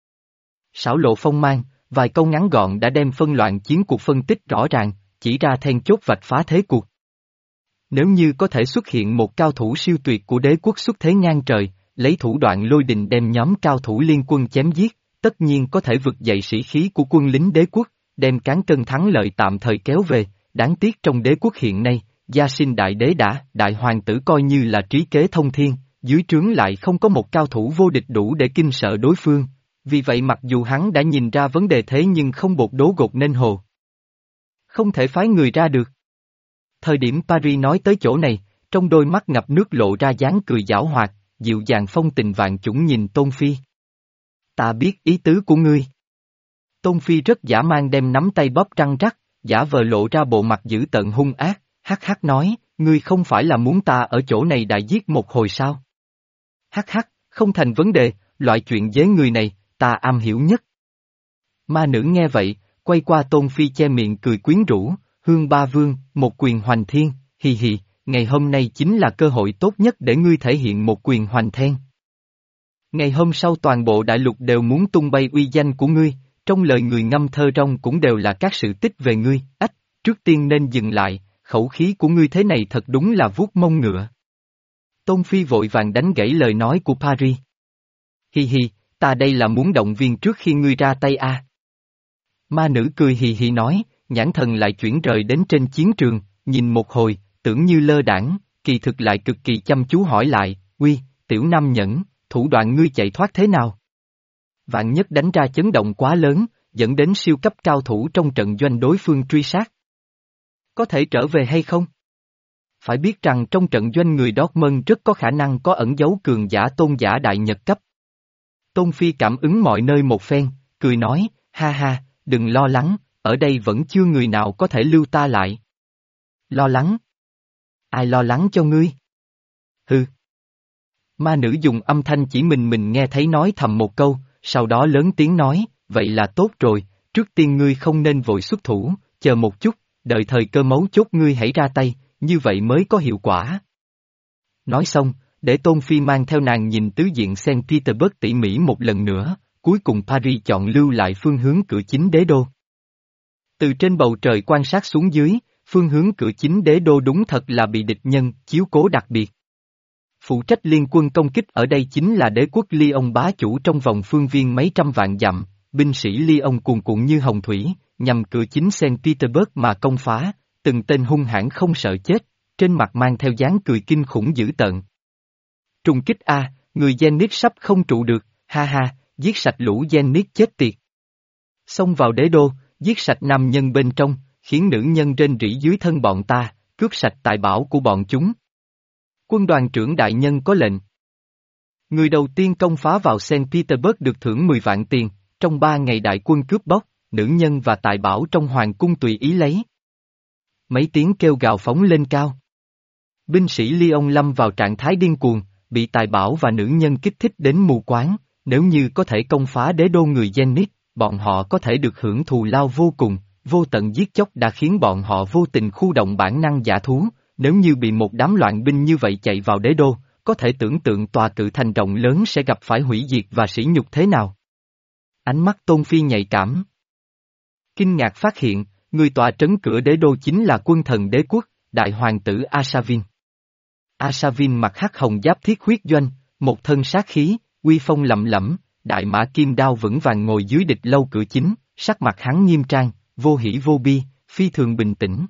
A: Xảo lộ phong mang, vài câu ngắn gọn đã đem phân loạn chiến cuộc phân tích rõ ràng, chỉ ra then chốt vạch phá thế cuộc. Nếu như có thể xuất hiện một cao thủ siêu tuyệt của đế quốc xuất thế ngang trời, lấy thủ đoạn lôi đình đem nhóm cao thủ liên quân chém giết, tất nhiên có thể vực dậy sĩ khí của quân lính đế quốc, đem cán cân thắng lợi tạm thời kéo về, đáng tiếc trong đế quốc hiện nay, gia sinh đại đế đã, đại hoàng tử coi như là trí kế thông thiên, dưới trướng lại không có một cao thủ vô địch đủ để kinh sợ đối phương, vì vậy mặc dù hắn đã nhìn ra vấn đề thế nhưng không bột đố gột nên hồ. Không thể phái người ra được. Thời điểm Paris nói tới chỗ này, trong đôi mắt ngập nước lộ ra dáng cười giảo hoạt, dịu dàng phong tình vạn chủng nhìn Tôn Phi. Ta biết ý tứ của ngươi. Tôn Phi rất dã man đem nắm tay bóp răng rắc, giả vờ lộ ra bộ mặt dữ tợn hung ác, hắc hắc nói, ngươi không phải là muốn ta ở chỗ này đại giết một hồi sao? Hắc hắc, không thành vấn đề, loại chuyện dế người này, ta am hiểu nhất. Ma nữ nghe vậy, quay qua Tôn Phi che miệng cười quyến rũ, Hương Ba Vương, một quyền hoành thiên, hì hì, ngày hôm nay chính là cơ hội tốt nhất để ngươi thể hiện một quyền hoành thiên. Ngày hôm sau toàn bộ đại lục đều muốn tung bay uy danh của ngươi, trong lời người ngâm thơ rong cũng đều là các sự tích về ngươi, ách, trước tiên nên dừng lại, khẩu khí của ngươi thế này thật đúng là vuốt mông ngựa. Tôn Phi vội vàng đánh gãy lời nói của Paris. Hi hi, ta đây là muốn động viên trước khi ngươi ra tay a. À. Ma nữ cười hì hì nói, nhãn thần lại chuyển rời đến trên chiến trường, nhìn một hồi, tưởng như lơ đãng, kỳ thực lại cực kỳ chăm chú hỏi lại, uy, tiểu nam nhẫn, thủ đoạn ngươi chạy thoát thế nào? Vạn nhất đánh ra chấn động quá lớn, dẫn đến siêu cấp cao thủ trong trận doanh đối phương truy sát. Có thể trở về hay không? Phải biết rằng trong trận doanh người Dortmund rất có khả năng có ẩn dấu cường giả tôn giả đại nhật cấp. Tôn Phi cảm ứng mọi nơi một phen, cười nói, ha ha, đừng lo lắng, ở đây vẫn chưa người nào có thể lưu ta lại. Lo lắng? Ai lo lắng cho ngươi? Hừ. Ma nữ dùng âm thanh chỉ mình mình nghe thấy nói thầm một câu, sau đó lớn tiếng nói, vậy là tốt rồi, trước tiên ngươi không nên vội xuất thủ, chờ một chút, đợi thời cơ mấu chốt ngươi hãy ra tay, như vậy mới có hiệu quả. Nói xong, để Tôn Phi mang theo nàng nhìn tứ diện Saint Petersburg tỉ mỉ một lần nữa, cuối cùng Paris chọn lưu lại phương hướng cửa chính đế đô. Từ trên bầu trời quan sát xuống dưới, phương hướng cửa chính đế đô đúng thật là bị địch nhân chiếu cố đặc biệt. Phụ trách liên quân công kích ở đây chính là đế quốc Lyon bá chủ trong vòng phương viên mấy trăm vạn dặm, binh sĩ Lyon cuồn cuộn như hồng thủy, nhằm cửa chính Saint Petersburg mà công phá, từng tên hung hãn không sợ chết, trên mặt mang theo dáng cười kinh khủng dữ tợn. Trùng kích A, người Zenith sắp không trụ được, ha ha, giết sạch lũ Zenith chết tiệt. Xông vào đế đô, giết sạch nam nhân bên trong, khiến nữ nhân rên rỉ dưới thân bọn ta, cướp sạch tài bảo của bọn chúng. Quân đoàn trưởng đại nhân có lệnh. Người đầu tiên công phá vào Saint Petersburg được thưởng mười vạn tiền, trong ba ngày đại quân cướp bóc, nữ nhân và tài bảo trong hoàng cung tùy ý lấy. Mấy tiếng kêu gào phóng lên cao. Binh sĩ Lyon lâm vào trạng thái điên cuồng, bị tài bảo và nữ nhân kích thích đến mù quáng, nếu như có thể công phá đế đô người Zenith, bọn họ có thể được hưởng thù lao vô cùng, vô tận giết chóc đã khiến bọn họ vô tình khu động bản năng dã thú, nếu như bị một đám loạn binh như vậy chạy vào đế đô, có thể tưởng tượng tòa cự thành rộng lớn sẽ gặp phải hủy diệt và sỉ nhục thế nào. Ánh mắt Tôn Phi nhạy cảm. Kinh ngạc phát hiện, người tọa trấn cửa đế đô chính là quân thần đế quốc, đại hoàng tử Arshavin. Arshavin mặc hắc hồng giáp thiết huyết doanh, một thân sát khí, uy phong lẫm lẫm, đại mã kim đao vững vàng ngồi dưới địch lâu cửa chính, sắc mặt hắn nghiêm trang, vô hỉ vô bi, phi thường bình tĩnh.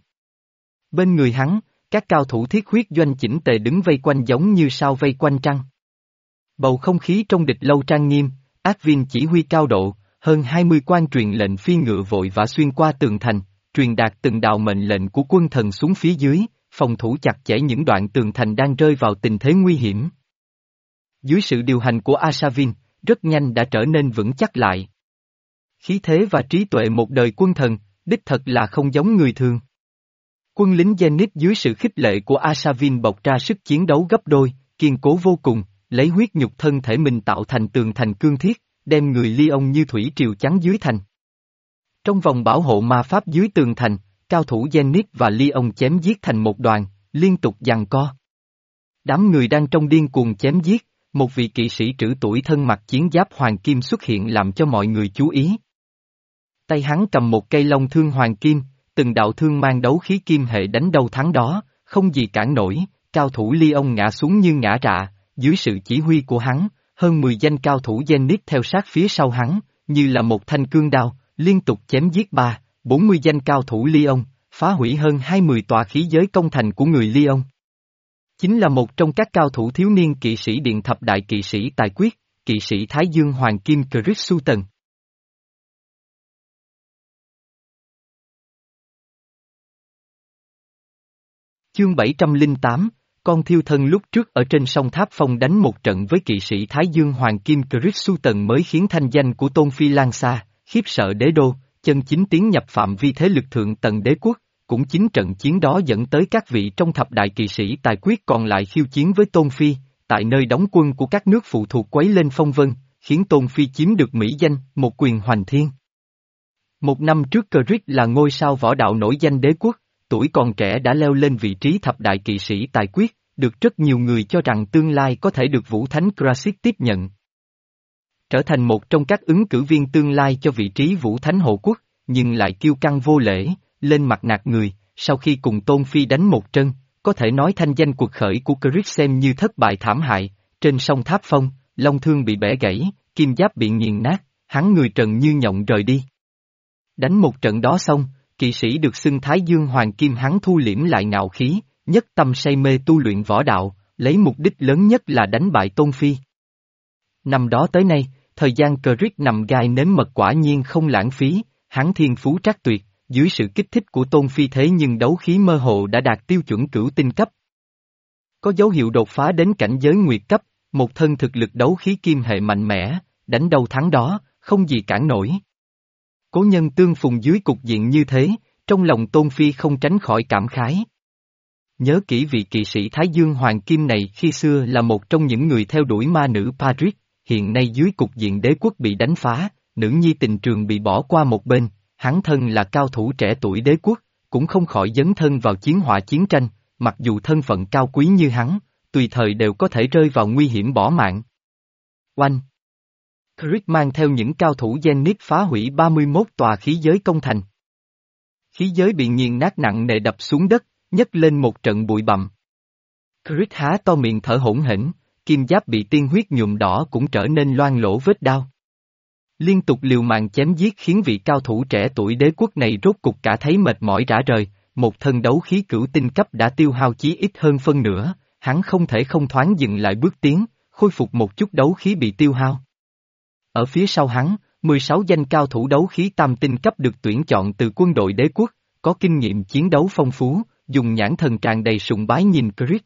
A: Bên người hắn, các cao thủ thiết huyết doanh chỉnh tề đứng vây quanh giống như sao vây quanh trăng. Bầu không khí trong địch lâu trang nghiêm, Advin chỉ huy cao độ, hơn hai mươi quan truyền lệnh phi ngựa vội vã xuyên qua tường thành, truyền đạt từng đạo mệnh lệnh của quân thần xuống phía dưới, phòng thủ chặt chẽ những đoạn tường thành đang rơi vào tình thế nguy hiểm. Dưới sự điều hành của Arshavin, rất nhanh đã trở nên vững chắc lại. Khí thế và trí tuệ một đời quân thần, đích thật là không giống người thường. Quân lính Zenith dưới sự khích lệ của Arshavin bộc ra sức chiến đấu gấp đôi, kiên cố vô cùng, lấy huyết nhục thân thể mình tạo thành tường thành cương thiết, đem người Lyon như thủy triều chắn dưới thành. Trong vòng bảo hộ ma pháp dưới tường thành, cao thủ Zenith và Lyon chém giết thành một đoàn, liên tục giằng co. Đám người đang trong điên cuồng chém giết, một vị kỵ sĩ trữ tuổi thân mặc chiến giáp hoàng kim xuất hiện làm cho mọi người chú ý. Tay hắn cầm một cây long thương hoàng kim, từng đạo thương mang đấu khí kim hệ đánh đầu thắng đó, không gì cản nổi, cao thủ Lyon ngã xuống như ngã rạ, dưới sự chỉ huy của hắn, hơn mười danh cao thủ Zenith theo sát phía sau hắn, như là một thanh cương đao, liên tục chém giết ba, bốn mươi danh cao thủ Lyon, phá hủy hơn hai mươi tòa khí giới công thành của người Lyon. Chính là một trong các cao thủ thiếu niên kỵ sĩ điện thập đại kỵ sĩ tài quyết, kỵ sĩ Thái Dương Hoàng Kim Chris Sutton. Chương bảy trăm lẻ tám, con thiêu thân lúc trước ở trên sông Tháp Phong đánh một trận với kỵ sĩ Thái Dương Hoàng Kim Chris Sutton mới khiến thanh danh của Tôn Phi lan xa, khiếp sợ đế đô, chân chính tiến nhập phạm vi thế lực thượng tầng đế quốc, cũng chính trận chiến đó dẫn tới các vị trong thập đại kỵ sĩ tài quyết còn lại khiêu chiến với Tôn Phi, tại nơi đóng quân của các nước phụ thuộc quấy lên phong vân, khiến Tôn Phi chiếm được mỹ danh, một quyền hoành thiên. Một năm trước Chris là ngôi sao võ đạo nổi danh đế quốc, tuổi còn trẻ đã leo lên vị trí thập đại kỵ sĩ tài quyết, được rất nhiều người cho rằng tương lai có thể được Vũ Thánh Krasit tiếp nhận. Trở thành một trong các ứng cử viên tương lai cho vị trí Vũ Thánh hộ quốc, nhưng lại kiêu căng vô lễ, lên mặt nạt người, sau khi cùng Tôn Phi đánh một trận, có thể nói thanh danh cuộc khởi của Chris xem như thất bại thảm hại, trên sông Tháp Phong, long thương bị bẻ gãy, kim giáp bị nghiền nát, hắn người trần như nhộng rời đi. Đánh một trận đó xong, kỵ sĩ được xưng Thái Dương Hoàng Kim hắn thu liễm lại ngạo khí, nhất tâm say mê tu luyện võ đạo, lấy mục đích lớn nhất là đánh bại Tôn Phi. Năm đó tới nay, thời gian Chris nằm gai nếm mật quả nhiên không lãng phí, hắn thiên phú trắc tuyệt, dưới sự kích thích của Tôn Phi thế nhưng đấu khí mơ hồ đã đạt tiêu chuẩn cửu tinh cấp. Có dấu hiệu đột phá đến cảnh giới nguyệt cấp, một thân thực lực đấu khí kim hệ mạnh mẽ, đánh đâu thắng đó, không gì cản nổi. Cố nhân tương phùng dưới cục diện như thế, trong lòng Tôn Phi không tránh khỏi cảm khái. Nhớ kỹ vị kỵ sĩ Thái Dương Hoàng Kim này khi xưa là một trong những người theo đuổi ma nữ Patrick, hiện nay dưới cục diện đế quốc bị đánh phá, nữ nhi tình trường bị bỏ qua một bên, hắn thân là cao thủ trẻ tuổi đế quốc, cũng không khỏi dấn thân vào chiến hỏa chiến tranh, mặc dù thân phận cao quý như hắn, tùy thời đều có thể rơi vào nguy hiểm bỏ mạng. Oanh! Chris mang theo những cao thủ Zenith phá hủy ba mươi mốt tòa khí giới công thành. Khí giới bị nghiền nát nặng nề đập xuống đất, nhấc lên một trận bụi bặm. Chris há to miệng thở hổn hển, kim giáp bị tiên huyết nhuộm đỏ cũng trở nên loang lỗ vết đao. Liên tục liều mạng chém giết khiến vị cao thủ trẻ tuổi đế quốc này rốt cục cả thấy mệt mỏi rã rời, một thân đấu khí cửu tinh cấp đã tiêu hao chí ít hơn phân nửa, hắn không thể không thoáng dừng lại bước tiến, khôi phục một chút đấu khí bị tiêu hao. Ở phía sau hắn, mười sáu danh cao thủ đấu khí tam tinh cấp được tuyển chọn từ quân đội đế quốc, có kinh nghiệm chiến đấu phong phú, dùng nhãn thần tràn đầy sùng bái nhìn Chris.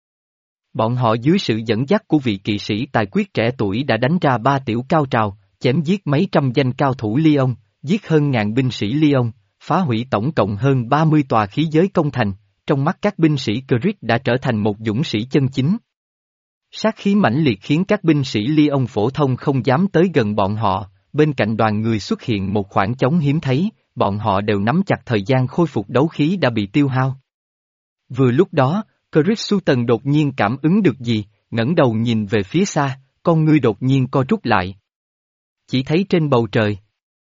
A: Bọn họ dưới sự dẫn dắt của vị kỵ sĩ tài quyết trẻ tuổi đã đánh ra ba tiểu cao trào, chém giết mấy trăm danh cao thủ Lyon, giết hơn ngàn binh sĩ Lyon, phá hủy tổng cộng hơn ba mươi tòa khí giới công thành, trong mắt các binh sĩ Chris đã trở thành một dũng sĩ chân chính. Sát khí mãnh liệt khiến các binh sĩ Lyon phổ thông không dám tới gần bọn họ, bên cạnh đoàn người xuất hiện một khoảng trống hiếm thấy, bọn họ đều nắm chặt thời gian khôi phục đấu khí đã bị tiêu hao. Vừa lúc đó, Chris Sutton đột nhiên cảm ứng được gì, ngẩng đầu nhìn về phía xa, con ngươi đột nhiên co rút lại. Chỉ thấy trên bầu trời,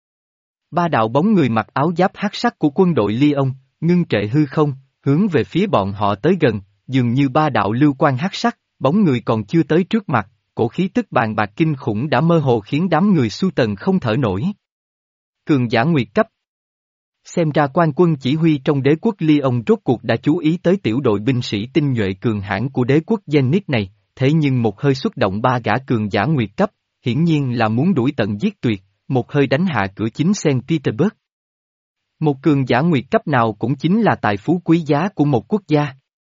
A: ba đạo bóng người mặc áo giáp hắc sắc của quân đội Lyon, ngưng trệ hư không, hướng về phía bọn họ tới gần, dường như ba đạo lưu quang hắc sắc, bóng người còn chưa tới trước mặt, cổ khí tức bàn bạc kinh khủng đã mơ hồ khiến đám người Sutton không thở nổi. Cường giả nguyệt cấp. Xem ra quan quân chỉ huy trong đế quốc Lyon rốt cuộc đã chú ý tới tiểu đội binh sĩ tinh nhuệ cường hãn của đế quốc Zenith này, thế nhưng một hơi xuất động ba gã cường giả nguyệt cấp, hiển nhiên là muốn đuổi tận giết tuyệt, một hơi đánh hạ cửa chính Saint Petersburg. Một cường giả nguyệt cấp nào cũng chính là tài phú quý giá của một quốc gia.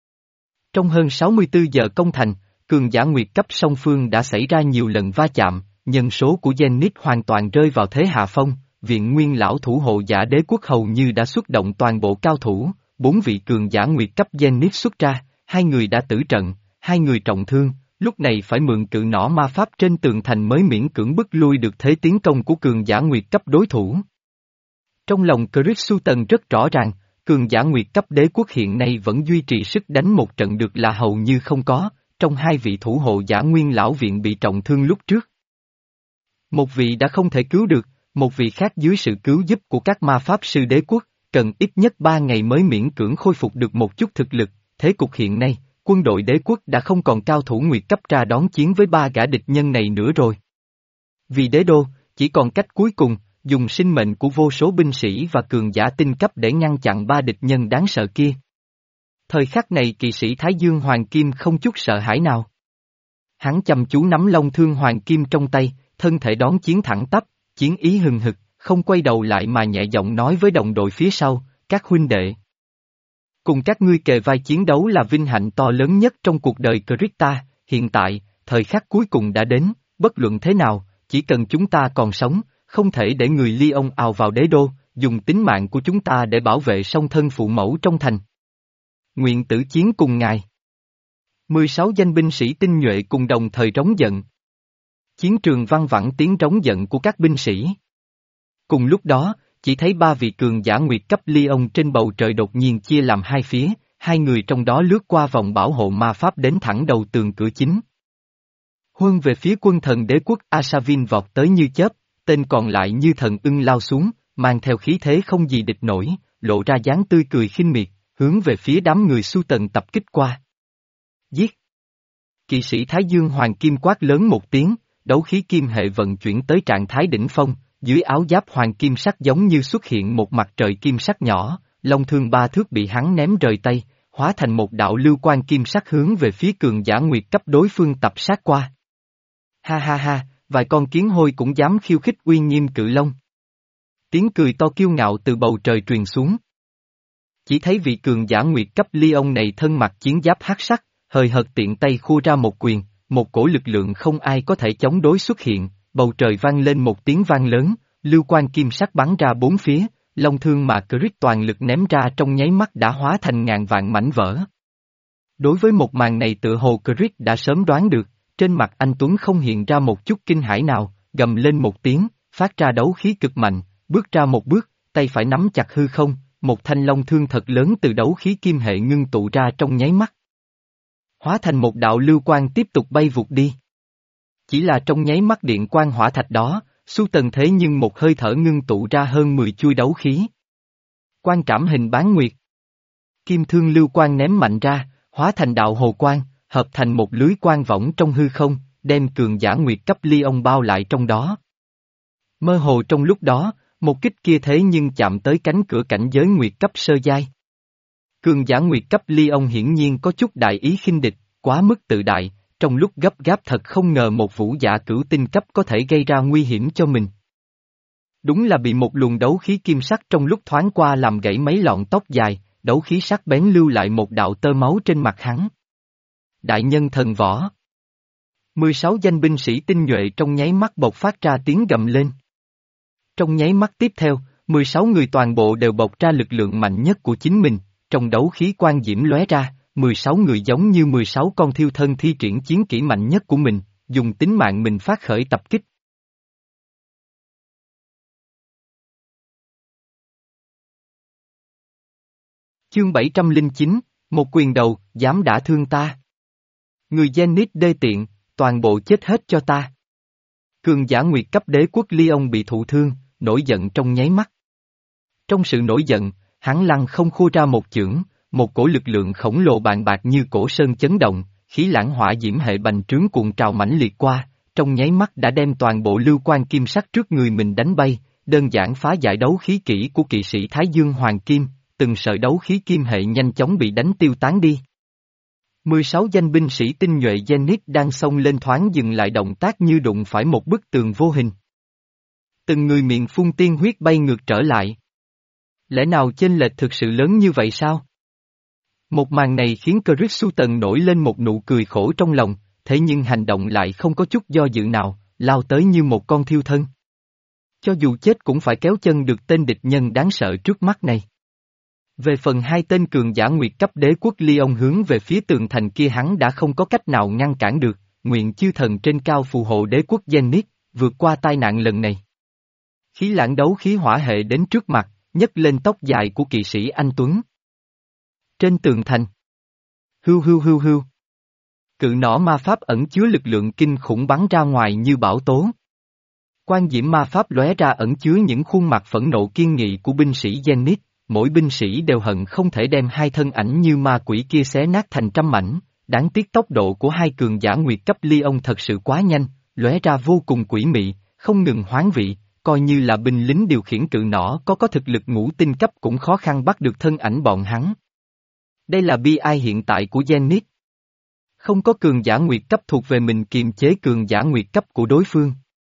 A: Trong hơn sáu mươi tư giờ công thành, cường giả nguyệt cấp song phương đã xảy ra nhiều lần va chạm, nhân số của Zenith hoàn toàn rơi vào thế hạ phong, viện nguyên lão thủ hộ giả đế quốc hầu như đã xuất động toàn bộ cao thủ, bốn vị cường giả nguyệt cấp Zenith xuất ra, hai người đã tử trận, hai người trọng thương, lúc này phải mượn cự nỏ ma pháp trên tường thành mới miễn cưỡng bức lui được thế tiến công của cường giả nguyệt cấp đối thủ. Trong lòng Chris Sutton rất rõ ràng, cường giả nguyệt cấp đế quốc hiện nay vẫn duy trì sức đánh một trận được là hầu như không có, trong hai vị thủ hộ giả nguyên lão viện bị trọng thương lúc trước. Một vị đã không thể cứu được, một vị khác dưới sự cứu giúp của các ma pháp sư đế quốc, cần ít nhất ba ngày mới miễn cưỡng khôi phục được một chút thực lực, thế cục hiện nay, quân đội đế quốc đã không còn cao thủ nguyệt cấp ra đón chiến với ba gã địch nhân này nữa rồi. Vì đế đô, chỉ còn cách cuối cùng, dùng sinh mệnh của vô số binh sĩ và cường giả tinh cấp để ngăn chặn ba địch nhân đáng sợ kia. Thời khắc này kỵ sĩ Thái Dương Hoàng Kim không chút sợ hãi nào. Hắn chăm chú nắm long thương Hoàng Kim trong tay, thân thể đón chiến thẳng tắp, chiến ý hừng hực, không quay đầu lại mà nhẹ giọng nói với đồng đội phía sau, các huynh đệ. Cùng các ngươi kề vai chiến đấu là vinh hạnh to lớn nhất trong cuộc đời Krista, hiện tại, thời khắc cuối cùng đã đến, bất luận thế nào, chỉ cần chúng ta còn sống, không thể để người Lyon ào vào đế đô, dùng tính mạng của chúng ta để bảo vệ song thân phụ mẫu trong thành. Nguyện tử chiến cùng ngài. mười sáu danh binh sĩ tinh nhuệ cùng đồng thời trống giận. Chiến trường vang vẳng tiếng trống giận của các binh sĩ. Cùng lúc đó, chỉ thấy ba vị cường giả nguyệt cấp Lyon trên bầu trời đột nhiên chia làm hai phía, hai người trong đó lướt qua vòng bảo hộ ma pháp đến thẳng đầu tường cửa chính. Huân về phía quân thần đế quốc Asavin vọt tới như chớp, tên còn lại như thần ưng lao xuống, mang theo khí thế không gì địch nổi, lộ ra dáng tươi cười khinh miệt, hướng về phía đám người Sutton tập kích qua. Giết! Kỵ sĩ Thái Dương Hoàng Kim quát lớn một tiếng, đấu khí kim hệ vận chuyển tới trạng thái đỉnh phong, dưới áo giáp hoàng kim sắc giống như xuất hiện một mặt trời kim sắc nhỏ, long thương ba thước bị hắn ném rời tay, hóa thành một đạo lưu quang kim sắc hướng về phía cường giả nguyệt cấp đối phương tập sát qua. Ha ha ha, vài con kiến hôi cũng dám khiêu khích uy nghiêm cự long. Tiếng cười to kiêu ngạo từ bầu trời truyền xuống. Chỉ thấy vị cường giả nguyệt cấp Lyon này thân mặc chiến giáp hắc sắc, hời hợt tiện tay khua ra một quyền, một cổ lực lượng không ai có thể chống đối xuất hiện, bầu trời vang lên một tiếng vang lớn, lưu quang kim sắc bắn ra bốn phía, long thương mà Chris toàn lực ném ra trong nháy mắt đã hóa thành ngàn vạn mảnh vỡ. Đối với một màn này tựa hồ Chris đã sớm đoán được, trên mặt anh Tuấn không hiện ra một chút kinh hãi nào, gầm lên một tiếng, phát ra đấu khí cực mạnh, bước ra một bước, tay phải nắm chặt hư không, một thanh long thương thật lớn từ đấu khí kim hệ ngưng tụ ra trong nháy mắt. Hóa thành một đạo lưu quang tiếp tục bay vụt đi. Chỉ là trong nháy mắt điện quang hỏa thạch đó, Sutton thế nhưng một hơi thở ngưng tụ ra hơn mười chuôi đấu khí. Quan trảm hình bán nguyệt. Kim thương lưu quang ném mạnh ra, hóa thành đạo hồ quang, hợp thành một lưới quang võng trong hư không, đem cường giả nguyệt cấp ly ông bao lại trong đó. Mơ hồ trong lúc đó, một kích kia thế nhưng chạm tới cánh cửa cảnh giới nguyệt cấp sơ giai. Cường giả nguyệt cấp ly ông hiển nhiên có chút đại ý khinh địch, quá mức tự đại, trong lúc gấp gáp thật không ngờ một vũ giả cửu tinh cấp có thể gây ra nguy hiểm cho mình. Đúng là bị một luồng đấu khí kim sắc trong lúc thoáng qua làm gãy mấy lọn tóc dài, đấu khí sắc bén lưu lại một đạo tơ máu trên mặt hắn. Đại nhân thần võ. mười sáu danh binh sĩ tinh nhuệ trong nháy mắt bộc phát ra tiếng gầm lên. Trong nháy mắt tiếp theo, mười sáu người toàn bộ đều bộc ra lực lượng mạnh nhất của chính mình, trong đấu khí quang diễm lóe ra, mười sáu người giống như mười sáu con thiêu thân thi triển chiến kỹ mạnh nhất của mình, dùng tính mạng mình phát khởi tập kích. Chương bảy trăm lẻ chín, một quyền đầu, dám đả thương ta. Người Zenith đê tiện, toàn bộ chết hết cho ta. Cường giả nguyệt cấp đế quốc Lyon bị thụ thương, nổi giận trong nháy mắt. Trong sự nổi giận, hắn lăng không khua ra một chưởng, một cổ lực lượng khổng lồ bàn bạc như cổ sơn chấn động, khí lãng hỏa diễm hệ bành trướng cuồng trào mãnh liệt qua, trong nháy mắt đã đem toàn bộ lưu quan kim sắc trước người mình đánh bay, đơn giản phá giải đấu khí kỹ của kỵ sĩ Thái Dương Hoàng Kim, từng sợi đấu khí kim hệ nhanh chóng bị đánh tiêu tán đi. mười sáu danh binh sĩ tinh nhuệ Zenith đang xông lên thoáng dừng lại động tác như đụng phải một bức tường vô hình. Từng người miệng phun tiên huyết bay ngược trở lại. Lẽ nào chênh lệch thực sự lớn như vậy sao? Một màn này khiến Chris Sutton nổi lên một nụ cười khổ trong lòng, thế nhưng hành động lại không có chút do dự nào, lao tới như một con thiêu thân. Cho dù chết cũng phải kéo chân được tên địch nhân đáng sợ trước mắt này. Về phần hai tên cường giả nguyệt cấp đế quốc Lyon hướng về phía tường thành kia hắn đã không có cách nào ngăn cản được, nguyện chư thần trên cao phù hộ đế quốc Zenith, vượt qua tai nạn lần này. Khí lãng đấu khí hỏa hệ đến trước mặt, nhấc lên tóc dài của kỵ sĩ anh Tuấn. Trên tường thành. Hưu hưu hưu hưu. Cự nỏ ma pháp ẩn chứa lực lượng kinh khủng bắn ra ngoài như bão tố. Quan diễm ma pháp lóe ra ẩn chứa những khuôn mặt phẫn nộ kiên nghị của binh sĩ Zenith, mỗi binh sĩ đều hận không thể đem hai thân ảnh như ma quỷ kia xé nát thành trăm mảnh, đáng tiếc tốc độ của hai cường giả nguyệt cấp Lyon thật sự quá nhanh, lóe ra vô cùng quỷ mị, không ngừng hoán vị, coi như là binh lính điều khiển cự nỏ có có thực lực ngũ tinh cấp cũng khó khăn bắt được thân ảnh bọn hắn. Đây là bi ai hiện tại của Zenith. Không có cường giả nguyệt cấp thuộc về mình kiềm chế cường giả nguyệt cấp của đối phương.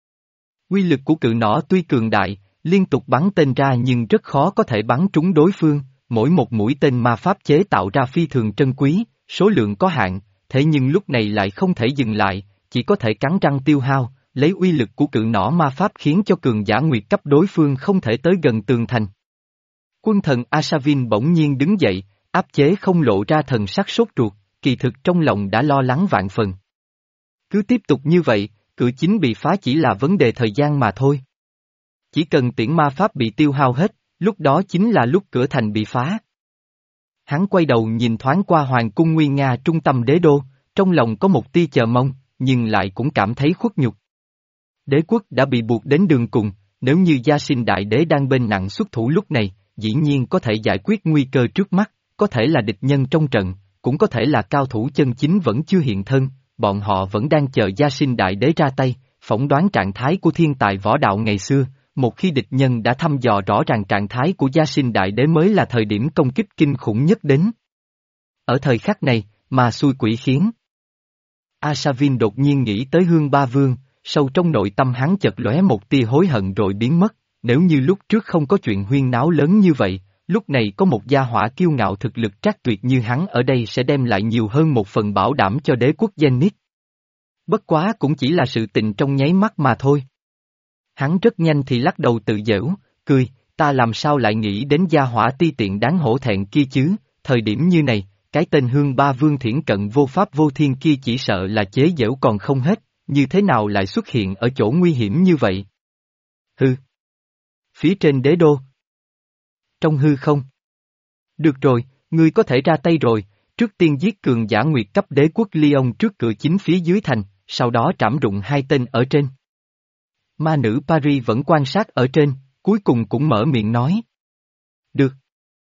A: Quy lực của cự nỏ tuy cường đại, liên tục bắn tên ra nhưng rất khó có thể bắn trúng đối phương, mỗi một mũi tên ma pháp chế tạo ra phi thường trân quý, số lượng có hạn, thế nhưng lúc này lại không thể dừng lại, chỉ có thể cắn răng tiêu hao, lấy uy lực của cự nỏ ma pháp khiến cho cường giả nguyệt cấp đối phương không thể tới gần tường thành. Quân thần Asavin bỗng nhiên đứng dậy, áp chế không lộ ra thần sắc sốt ruột, kỳ thực trong lòng đã lo lắng vạn phần. Cứ tiếp tục như vậy, cửa chính bị phá chỉ là vấn đề thời gian mà thôi. Chỉ cần tiễn ma pháp bị tiêu hao hết, lúc đó chính là lúc cửa thành bị phá. Hắn quay đầu nhìn thoáng qua hoàng cung nguy nga trung tâm đế đô, trong lòng có một tia chờ mong, nhưng lại cũng cảm thấy khuất nhục. Đế quốc đã bị buộc đến đường cùng, nếu như Gia Sinh Đại Đế đang bên nặng xuất thủ lúc này, dĩ nhiên có thể giải quyết nguy cơ trước mắt, có thể là địch nhân trong trận, cũng có thể là cao thủ chân chính vẫn chưa hiện thân, bọn họ vẫn đang chờ Gia Sinh Đại Đế ra tay, phỏng đoán trạng thái của thiên tài võ đạo ngày xưa, một khi địch nhân đã thăm dò rõ ràng trạng thái của Gia Sinh Đại Đế mới là thời điểm công kích kinh khủng nhất đến. Ở thời khắc này, mà xui quỷ khiến. Asavin đột nhiên nghĩ tới Hương Ba Vương, sâu trong nội tâm hắn chợt lóe một tia hối hận rồi biến mất, nếu như lúc trước không có chuyện huyên náo lớn như vậy, lúc này có một gia hỏa kiêu ngạo thực lực trác tuyệt như hắn ở đây sẽ đem lại nhiều hơn một phần bảo đảm cho đế quốc Zenith. Bất quá cũng chỉ là sự tình trong nháy mắt mà thôi. Hắn rất nhanh thì lắc đầu tự giễu, cười, ta làm sao lại nghĩ đến gia hỏa ti tiện đáng hổ thẹn kia chứ, thời điểm như này, cái tên Hương Ba Vương thiển cận vô pháp vô thiên kia chỉ sợ là chế giễu còn không hết, như thế nào lại xuất hiện ở chỗ nguy hiểm như vậy? Hư. Phía trên đế đô. Trong hư không. Được rồi, ngươi có thể ra tay rồi, trước tiên giết cường giả nguyệt cấp đế quốc Lyon trước cửa chính phía dưới thành, sau đó trảm rụng hai tên ở trên. Ma nữ Paris vẫn quan sát ở trên, cuối cùng cũng mở miệng nói. Được.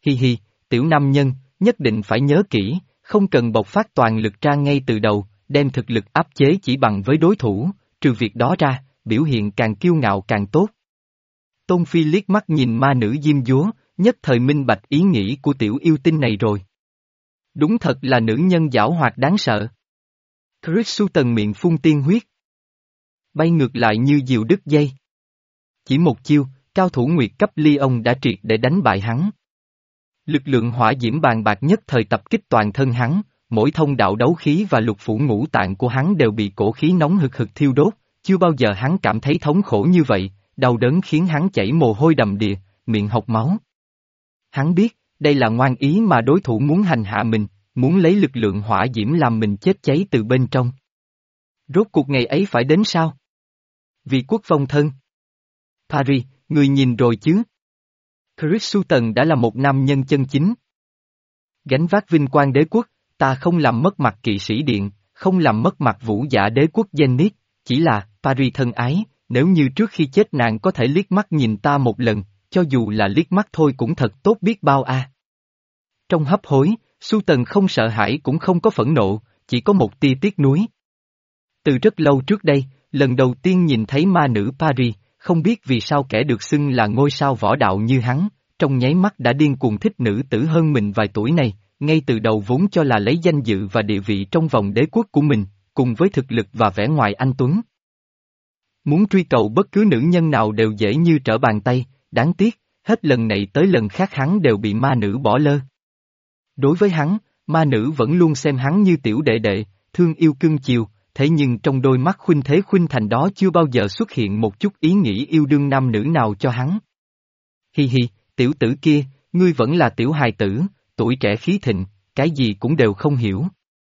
A: Hi hi, tiểu nam nhân, nhất định phải nhớ kỹ, không cần bộc phát toàn lực ra ngay từ đầu, đem thực lực áp chế chỉ bằng với đối thủ, trừ việc đó ra, biểu hiện càng kiêu ngạo càng tốt. Tôn Phi liếc mắt nhìn ma nữ diêm dúa, nhất thời minh bạch ý nghĩ của tiểu yêu tinh này rồi. Đúng thật là nữ nhân giảo hoạt đáng sợ. Chris Sutton miệng phun tiên huyết. Bay ngược lại như diều đứt dây. Chỉ một chiêu, cao thủ nguyệt cấp Leon đã triệt để đánh bại hắn. Lực lượng hỏa diễm bàn bạc nhất thời tập kích toàn thân hắn, mỗi thông đạo đấu khí và lục phủ ngũ tạng của hắn đều bị cổ khí nóng hực hực thiêu đốt, chưa bao giờ hắn cảm thấy thống khổ như vậy, đau đớn khiến hắn chảy mồ hôi đầm đìa, miệng hộc máu. Hắn biết, đây là ngoan ý mà đối thủ muốn hành hạ mình, muốn lấy lực lượng hỏa diễm làm mình chết cháy từ bên trong. Rốt cuộc ngày ấy phải đến sao? Vì quốc vong thân. Paris, người nhìn rồi chứ? Chris Sutton đã là một nam nhân chân chính. Gánh vác vinh quang đế quốc, ta không làm mất mặt kỵ sĩ điện, không làm mất mặt vũ giả đế quốc Zenith, chỉ là, Paris thân ái, nếu như trước khi chết nàng có thể liếc mắt nhìn ta một lần, cho dù là liếc mắt thôi cũng thật tốt biết bao a. À. Trong hấp hối, Sutton không sợ hãi cũng không có phẫn nộ, chỉ có một tia tiếc nuối. Từ rất lâu trước đây, lần đầu tiên nhìn thấy ma nữ Paris, không biết vì sao kẻ được xưng là ngôi sao võ đạo như hắn, trong nháy mắt đã điên cuồng thích nữ tử hơn mình vài tuổi này, ngay từ đầu vốn cho là lấy danh dự và địa vị trong vòng đế quốc của mình, cùng với thực lực và vẻ ngoài anh tuấn. Muốn truy cầu bất cứ nữ nhân nào đều dễ như trở bàn tay, đáng tiếc, hết lần này tới lần khác hắn đều bị ma nữ bỏ lơ. Đối với hắn, ma nữ vẫn luôn xem hắn như tiểu đệ đệ, thương yêu cưng chiều, thế nhưng trong đôi mắt khuynh thế khuynh thành đó chưa bao giờ xuất hiện một chút ý nghĩ yêu đương nam nữ nào cho hắn. Hi hi, tiểu tử kia, ngươi vẫn là tiểu hài tử, tuổi trẻ khí thịnh, cái gì cũng đều không hiểu.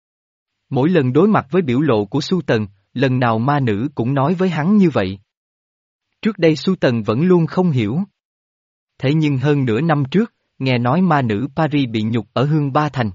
A: Mỗi lần đối mặt với biểu lộ của Sutton, lần nào ma nữ cũng nói với hắn như vậy. Trước đây Sutton vẫn luôn không hiểu. Thế nhưng hơn nửa năm trước, nghe nói ma nữ Paris bị nhục ở Hương Ba Thành.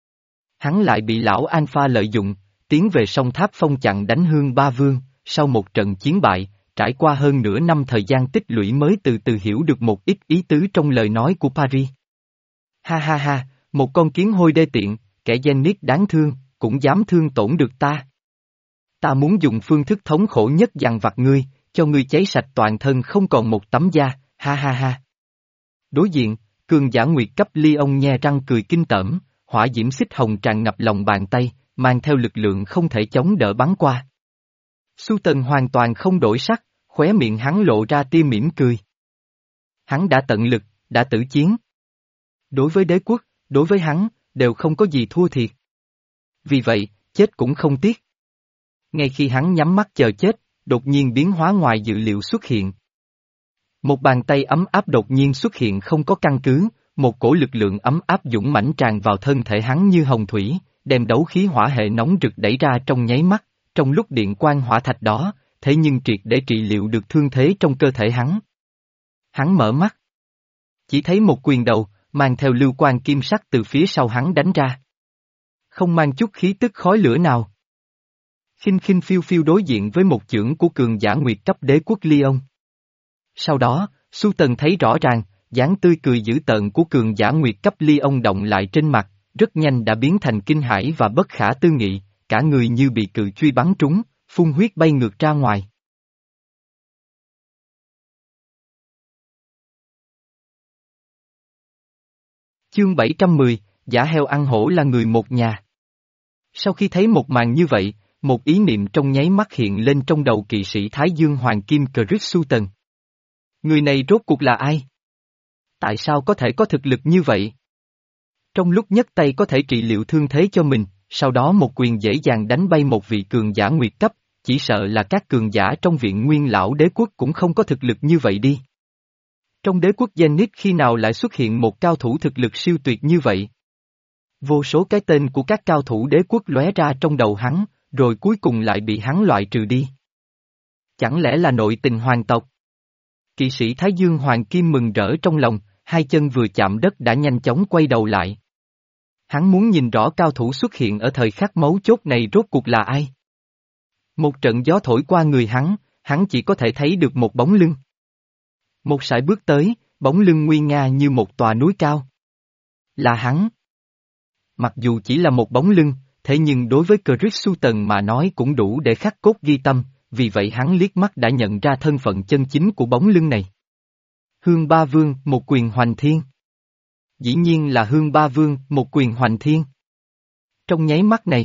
A: Hắn lại bị lão Alpha lợi dụng, tiến về sông Tháp Phong chặn đánh Hương Ba Vương, sau một trận chiến bại, trải qua hơn nửa năm thời gian tích lũy mới từ từ hiểu được một ít ý tứ trong lời nói của Paris. Ha ha ha, một con kiến hôi đê tiện, kẻ Zenith đáng thương, cũng dám thương tổn được ta. Ta muốn dùng phương thức thống khổ nhất dằn vặt ngươi, cho ngươi cháy sạch toàn thân không còn một tấm da, ha ha ha. Đối diện, cường giả nguyệt cấp Leon nhe răng cười kinh tởm, hỏa diễm xích hồng tràn ngập lòng bàn tay, mang theo lực lượng không thể chống đỡ bắn qua. Sutton hoàn toàn không đổi sắc, khóe miệng hắn lộ ra tia mỉm cười. Hắn đã tận lực, đã tử chiến. Đối với đế quốc, đối với hắn, đều không có gì thua thiệt. Vì vậy, chết cũng không tiếc. Ngay khi hắn nhắm mắt chờ chết, đột nhiên biến hóa ngoài dự liệu xuất hiện. Một bàn tay ấm áp đột nhiên xuất hiện không có căn cứ, một cổ lực lượng ấm áp dũng mãnh tràn vào thân thể hắn như hồng thủy, đem đấu khí hỏa hệ nóng rực đẩy ra trong nháy mắt, trong lúc điện quang hỏa thạch đó, thế nhưng triệt để trị liệu được thương thế trong cơ thể hắn. Hắn mở mắt. Chỉ thấy một quyền đầu, mang theo lưu quang kim sắc từ phía sau hắn đánh ra. Không mang chút khí tức khói lửa nào. Khinh khinh phiêu phiêu đối diện với một chưởng của cường giả nguyệt cấp đế quốc Leon. Sau đó, Sutton thấy rõ ràng, dáng tươi cười dữ tợn của cường giả nguyệt cấp Leon động lại trên mặt, rất nhanh đã biến thành kinh hãi và bất khả tư nghị, cả người như bị cự truy bắn trúng, phun huyết bay ngược ra ngoài. Chương bảy trăm mười, giả heo ăn hổ là người một nhà. Sau khi thấy một màn như vậy, một ý niệm trong nháy mắt hiện lên trong đầu kỵ sĩ Thái Dương Hoàng Kim Chris Sutton. Người này rốt cuộc là ai? Tại sao có thể có thực lực như vậy? Trong lúc nhất tay có thể trị liệu thương thế cho mình, sau đó một quyền dễ dàng đánh bay một vị cường giả nguyệt cấp, chỉ sợ là các cường giả trong viện nguyên lão đế quốc cũng không có thực lực như vậy đi. Trong đế quốc Zenith khi nào lại xuất hiện một cao thủ thực lực siêu tuyệt như vậy? Vô số cái tên của các cao thủ đế quốc lóe ra trong đầu hắn, rồi cuối cùng lại bị hắn loại trừ đi. Chẳng lẽ là nội tình hoàng tộc? Kỵ sĩ Thái Dương Hoàng Kim mừng rỡ trong lòng, hai chân vừa chạm đất đã nhanh chóng quay đầu lại. Hắn muốn nhìn rõ cao thủ xuất hiện ở thời khắc mấu chốt này rốt cuộc là ai. Một trận gió thổi qua người hắn, hắn chỉ có thể thấy được một bóng lưng. Một sải bước tới, bóng lưng nguy nga như một tòa núi cao. Là hắn. Mặc dù chỉ là một bóng lưng, thế nhưng đối với Chris Sutton mà nói cũng đủ để khắc cốt ghi tâm, vì vậy hắn liếc mắt đã nhận ra thân phận chân chính của bóng lưng này. Hương Ba Vương, một quyền hoành thiên. Dĩ nhiên là Hương Ba Vương, một quyền hoành thiên. Trong nháy mắt này,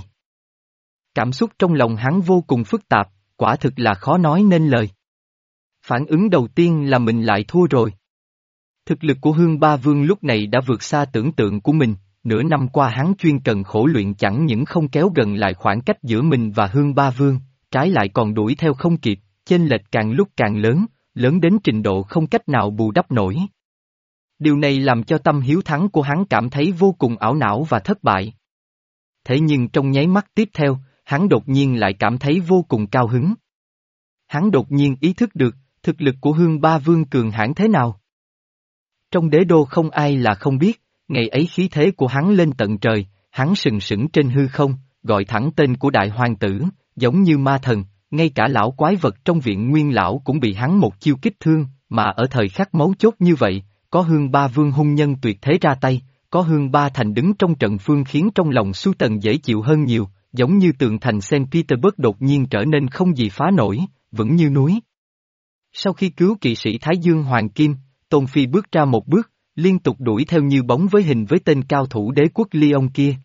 A: cảm xúc trong lòng hắn vô cùng phức tạp, quả thực là khó nói nên lời. Phản ứng đầu tiên là mình lại thua rồi. Thực lực của Hương Ba Vương lúc này đã vượt xa tưởng tượng của mình, nửa năm qua hắn chuyên cần khổ luyện chẳng những không kéo gần lại khoảng cách giữa mình và Hương Ba Vương, trái lại còn đuổi theo không kịp, chênh lệch càng lúc càng lớn, lớn đến trình độ không cách nào bù đắp nổi. Điều này làm cho tâm hiếu thắng của hắn cảm thấy vô cùng ảo não và thất bại. Thế nhưng trong nháy mắt tiếp theo, hắn đột nhiên lại cảm thấy vô cùng cao hứng. Hắn đột nhiên ý thức được, thực lực của Hương Ba Vương cường hãn thế nào. Trong đế đô không ai là không biết, ngày ấy khí thế của hắn lên tận trời, hắn sừng sững trên hư không, gọi thẳng tên của đại hoàng tử, giống như ma thần, ngay cả lão quái vật trong viện nguyên lão cũng bị hắn một chiêu kích thương, mà ở thời khắc mấu chốt như vậy, có Hương Ba Vương hung nhân tuyệt thế ra tay, có Hương Ba Thành đứng trong trận phương khiến trong lòng Su Tần dễ chịu hơn nhiều, giống như tường thành Saint Petersburg đột nhiên trở nên không gì phá nổi, vững như núi. Sau khi cứu kỵ sĩ Thái Dương Hoàng Kim, Tôn Phi bước ra một bước, liên tục đuổi theo như bóng với hình với tên cao thủ đế quốc Lyon kia.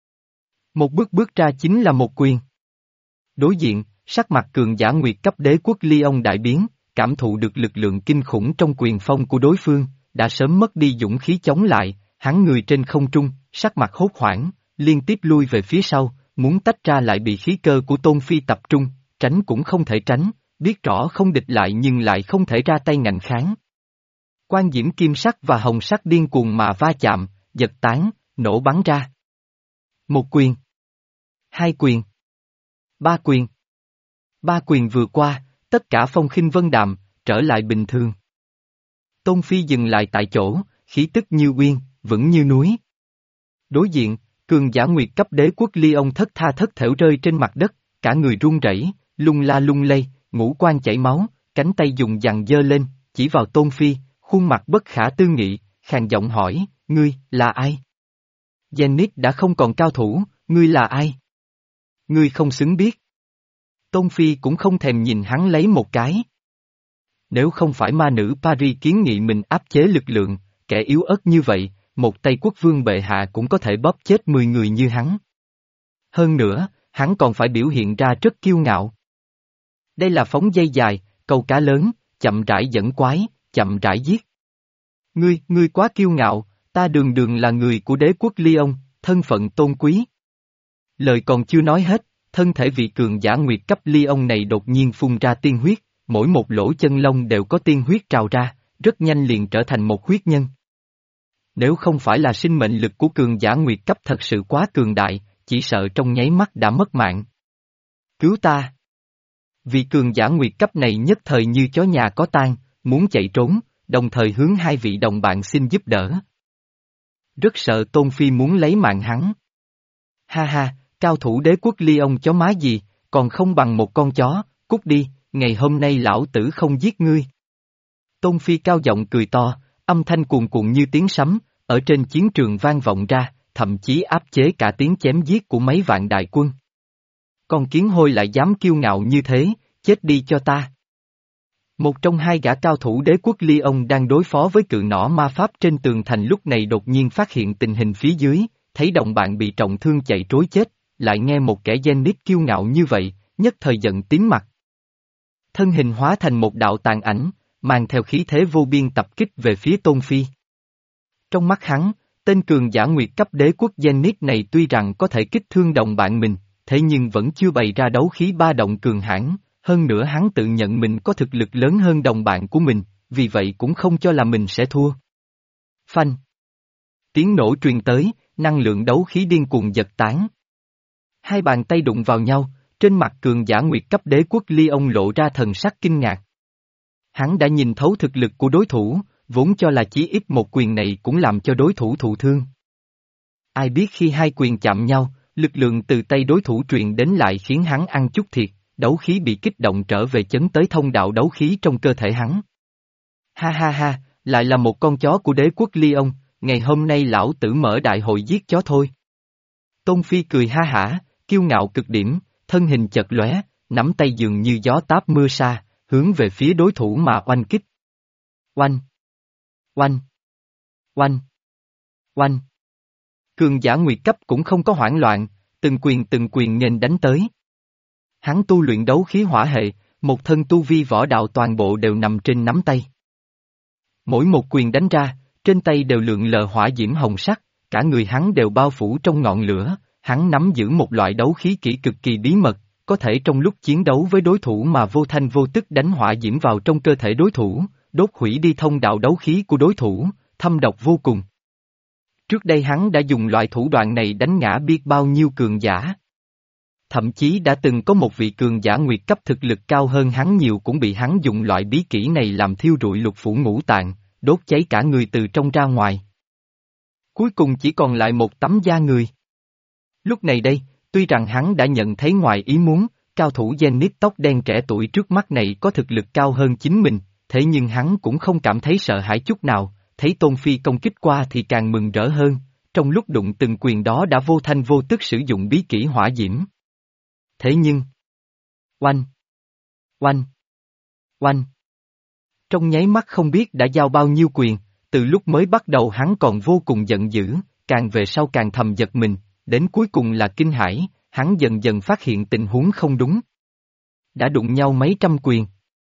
A: Một bước bước ra chính là một quyền. Đối diện, sắc mặt cường giả nguyệt cấp đế quốc Lyon đại biến, cảm thụ được lực lượng kinh khủng trong quyền phong của đối phương, đã sớm mất đi dũng khí chống lại, hắn người trên không trung, sắc mặt hốt hoảng, liên tiếp lui về phía sau, muốn tách ra lại bị khí cơ của Tôn Phi tập trung, tránh cũng không thể tránh, biết rõ không địch lại nhưng lại không thể ra tay ngạnh kháng. Quan diễm kim sắc và hồng sắc điên cuồng mà va chạm, giật tán, nổ bắn ra. Một quyền. Hai quyền. Ba quyền. Ba quyền vừa qua, tất cả phong khinh vân đạm, trở lại bình thường. Tôn Phi dừng lại tại chỗ, khí tức như uyên, vững như núi. Đối diện, cường giả nguyệt cấp đế quốc Lyon thất tha thất thểu rơi trên mặt đất, cả người run rẩy, lung la lung lay, ngũ quan chảy máu, cánh tay dùng dằn giơ lên, chỉ vào Tôn Phi, khuôn mặt bất khả tư nghị, khàn giọng hỏi, ngươi, là ai? Zenith đã không còn cao thủ, ngươi là ai? Ngươi không xứng biết. Tôn Phi cũng không thèm nhìn hắn lấy một cái. Nếu không phải ma nữ Paris kiến nghị mình áp chế lực lượng, kẻ yếu ớt như vậy, một tay quốc vương bệ hạ cũng có thể bóp chết mười người như hắn. Hơn nữa, hắn còn phải biểu hiện ra rất kiêu ngạo. Đây là phóng dây dài, câu cá lớn, chậm rãi dẫn quái, chậm rãi giết. Ngươi, ngươi quá kiêu ngạo, ta đường đường là người của đế quốc Lyon, thân phận tôn quý. Lời còn chưa nói hết, thân thể vị cường giả nguyệt cấp Lyon này đột nhiên phun ra tiên huyết, mỗi một lỗ chân lông đều có tiên huyết trào ra, rất nhanh liền trở thành một huyết nhân. Nếu không phải là sinh mệnh lực của cường giả nguyệt cấp thật sự quá cường đại, chỉ sợ trong nháy mắt đã mất mạng. Cứu ta! Vị cường giả nguyệt cấp này nhất thời như chó nhà có tang, muốn chạy trốn, đồng thời hướng hai vị đồng bạn xin giúp đỡ. Rất sợ Tôn Phi muốn lấy mạng hắn. Ha ha, cao thủ đế quốc Lyon chó má gì, còn không bằng một con chó, cút đi, ngày hôm nay lão tử không giết ngươi. Tôn Phi cao giọng cười to, âm thanh cuồn cuộn như tiếng sấm, ở trên chiến trường vang vọng ra, thậm chí áp chế cả tiếng chém giết của mấy vạn đại quân. Con kiến hôi lại dám kiêu ngạo như thế, chết đi cho ta. Một trong hai gã cao thủ đế quốc Lyon đang đối phó với cự nỏ ma pháp trên tường thành lúc này đột nhiên phát hiện tình hình phía dưới, thấy đồng bạn bị trọng thương chạy trối chết, lại nghe một kẻ Zenith kiêu ngạo như vậy, nhất thời giận tím mặt. Thân hình hóa thành một đạo tàn ảnh, mang theo khí thế vô biên tập kích về phía Tôn Phi. Trong mắt hắn, tên cường giả nguyệt cấp đế quốc Zenith này tuy rằng có thể kích thương đồng bạn mình, thế nhưng vẫn chưa bày ra đấu khí ba động cường hãn, hơn nữa hắn tự nhận mình có thực lực lớn hơn đồng bạn của mình, vì vậy cũng không cho là mình sẽ thua. Phanh! Tiếng nổ truyền tới, năng lượng đấu khí điên cuồng giật tán. Hai bàn tay đụng vào nhau, trên mặt cường giả nguyệt cấp đế quốc Lyon lộ ra thần sắc kinh ngạc. Hắn đã nhìn thấu thực lực của đối thủ, vốn cho là chí ít một quyền này cũng làm cho đối thủ thụ thương. Ai biết khi hai quyền chạm nhau, lực lượng từ tay đối thủ truyền đến lại khiến hắn ăn chút thiệt, đấu khí bị kích động trở về chấn tới thông đạo đấu khí trong cơ thể hắn. Ha ha ha, lại là một con chó của đế quốc Lyon, ngày hôm nay lão tử mở đại hội giết chó thôi. Tôn Phi cười ha hả, kiêu ngạo cực điểm, thân hình chật lóe, nắm tay dường như gió táp mưa sa, hướng về phía đối thủ mà oanh kích. Oanh! Oanh! Oanh! Oanh! Cường giả nguyệt cấp cũng không có hoảng loạn, từng quyền từng quyền nghênh đánh tới. Hắn tu luyện đấu khí hỏa hệ, một thân tu vi võ đạo toàn bộ đều nằm trên nắm tay. Mỗi một quyền đánh ra, trên tay đều lượn lờ hỏa diễm hồng sắc, cả người hắn đều bao phủ trong ngọn lửa, hắn nắm giữ một loại đấu khí kỹ cực kỳ bí mật, có thể trong lúc chiến đấu với đối thủ mà vô thanh vô tức đánh hỏa diễm vào trong cơ thể đối thủ, đốt hủy đi thông đạo đấu khí của đối thủ, thâm độc vô cùng. Trước đây hắn đã dùng loại thủ đoạn này đánh ngã biết bao nhiêu cường giả. Thậm chí đã từng có một vị cường giả nguyệt cấp thực lực cao hơn hắn nhiều cũng bị hắn dùng loại bí kỹ này làm thiêu rụi lục phủ ngũ tạng, đốt cháy cả người từ trong ra ngoài. Cuối cùng chỉ còn lại một tấm da người. Lúc này đây, tuy rằng hắn đã nhận thấy ngoài ý muốn, cao thủ Zenith tóc đen trẻ tuổi trước mắt này có thực lực cao hơn chính mình, thế nhưng hắn cũng không cảm thấy sợ hãi chút nào, thấy Tôn Phi công kích qua thì càng mừng rỡ hơn, trong lúc đụng từng quyền đó đã vô thanh vô tức sử dụng bí kỹ hỏa diễm. Thế nhưng... Oanh! Oanh! Oanh! Trong nháy mắt không biết đã giao bao nhiêu quyền, từ lúc mới bắt đầu hắn còn vô cùng giận dữ, càng về sau càng thầm giật mình, đến cuối cùng là kinh hãi, hắn dần dần phát hiện tình huống không đúng. Đã đụng nhau mấy trăm quyền.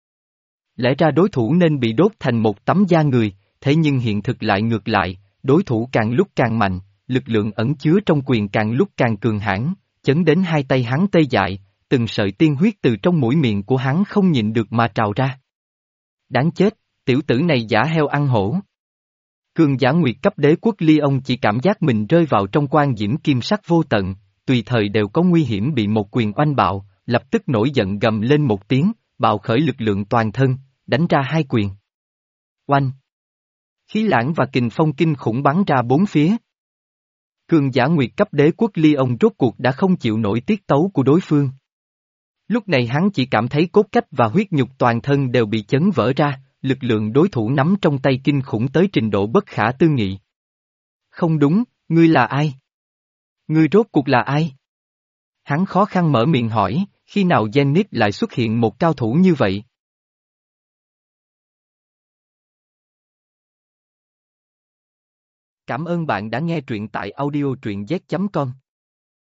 A: Lẽ ra đối thủ nên bị đốt thành một tấm da người, thế nhưng hiện thực lại ngược lại, đối thủ càng lúc càng mạnh, lực lượng ẩn chứa trong quyền càng lúc càng cường hãn, chấn đến hai tay hắn tê dại, từng sợi tiên huyết từ trong mũi miệng của hắn không nhịn được mà trào ra. Đáng chết, tiểu tử này giả heo ăn hổ. Cường giả nguyệt cấp đế quốc Lyon chỉ cảm giác mình rơi vào trong quan diễm kim sắc vô tận, tùy thời đều có nguy hiểm bị một quyền oanh bạo, lập tức nổi giận gầm lên một tiếng, bạo khởi lực lượng toàn thân, đánh ra hai quyền. Oanh! Khí lãng và kình phong kinh khủng bắn ra bốn phía. Cường giả nguyệt cấp đế quốc Lyon rốt cuộc đã không chịu nổi tiết tấu của đối phương. Lúc này hắn chỉ cảm thấy cốt cách và huyết nhục toàn thân đều bị chấn vỡ ra, lực lượng đối thủ nắm trong tay kinh khủng tới trình độ bất khả tư nghị. Không đúng, ngươi là ai? Ngươi rốt cuộc là ai? Hắn khó khăn mở miệng hỏi, khi nào Zenith lại xuất hiện một cao thủ như vậy? Cảm ơn bạn đã nghe truyện tại audio truyện z chấm com.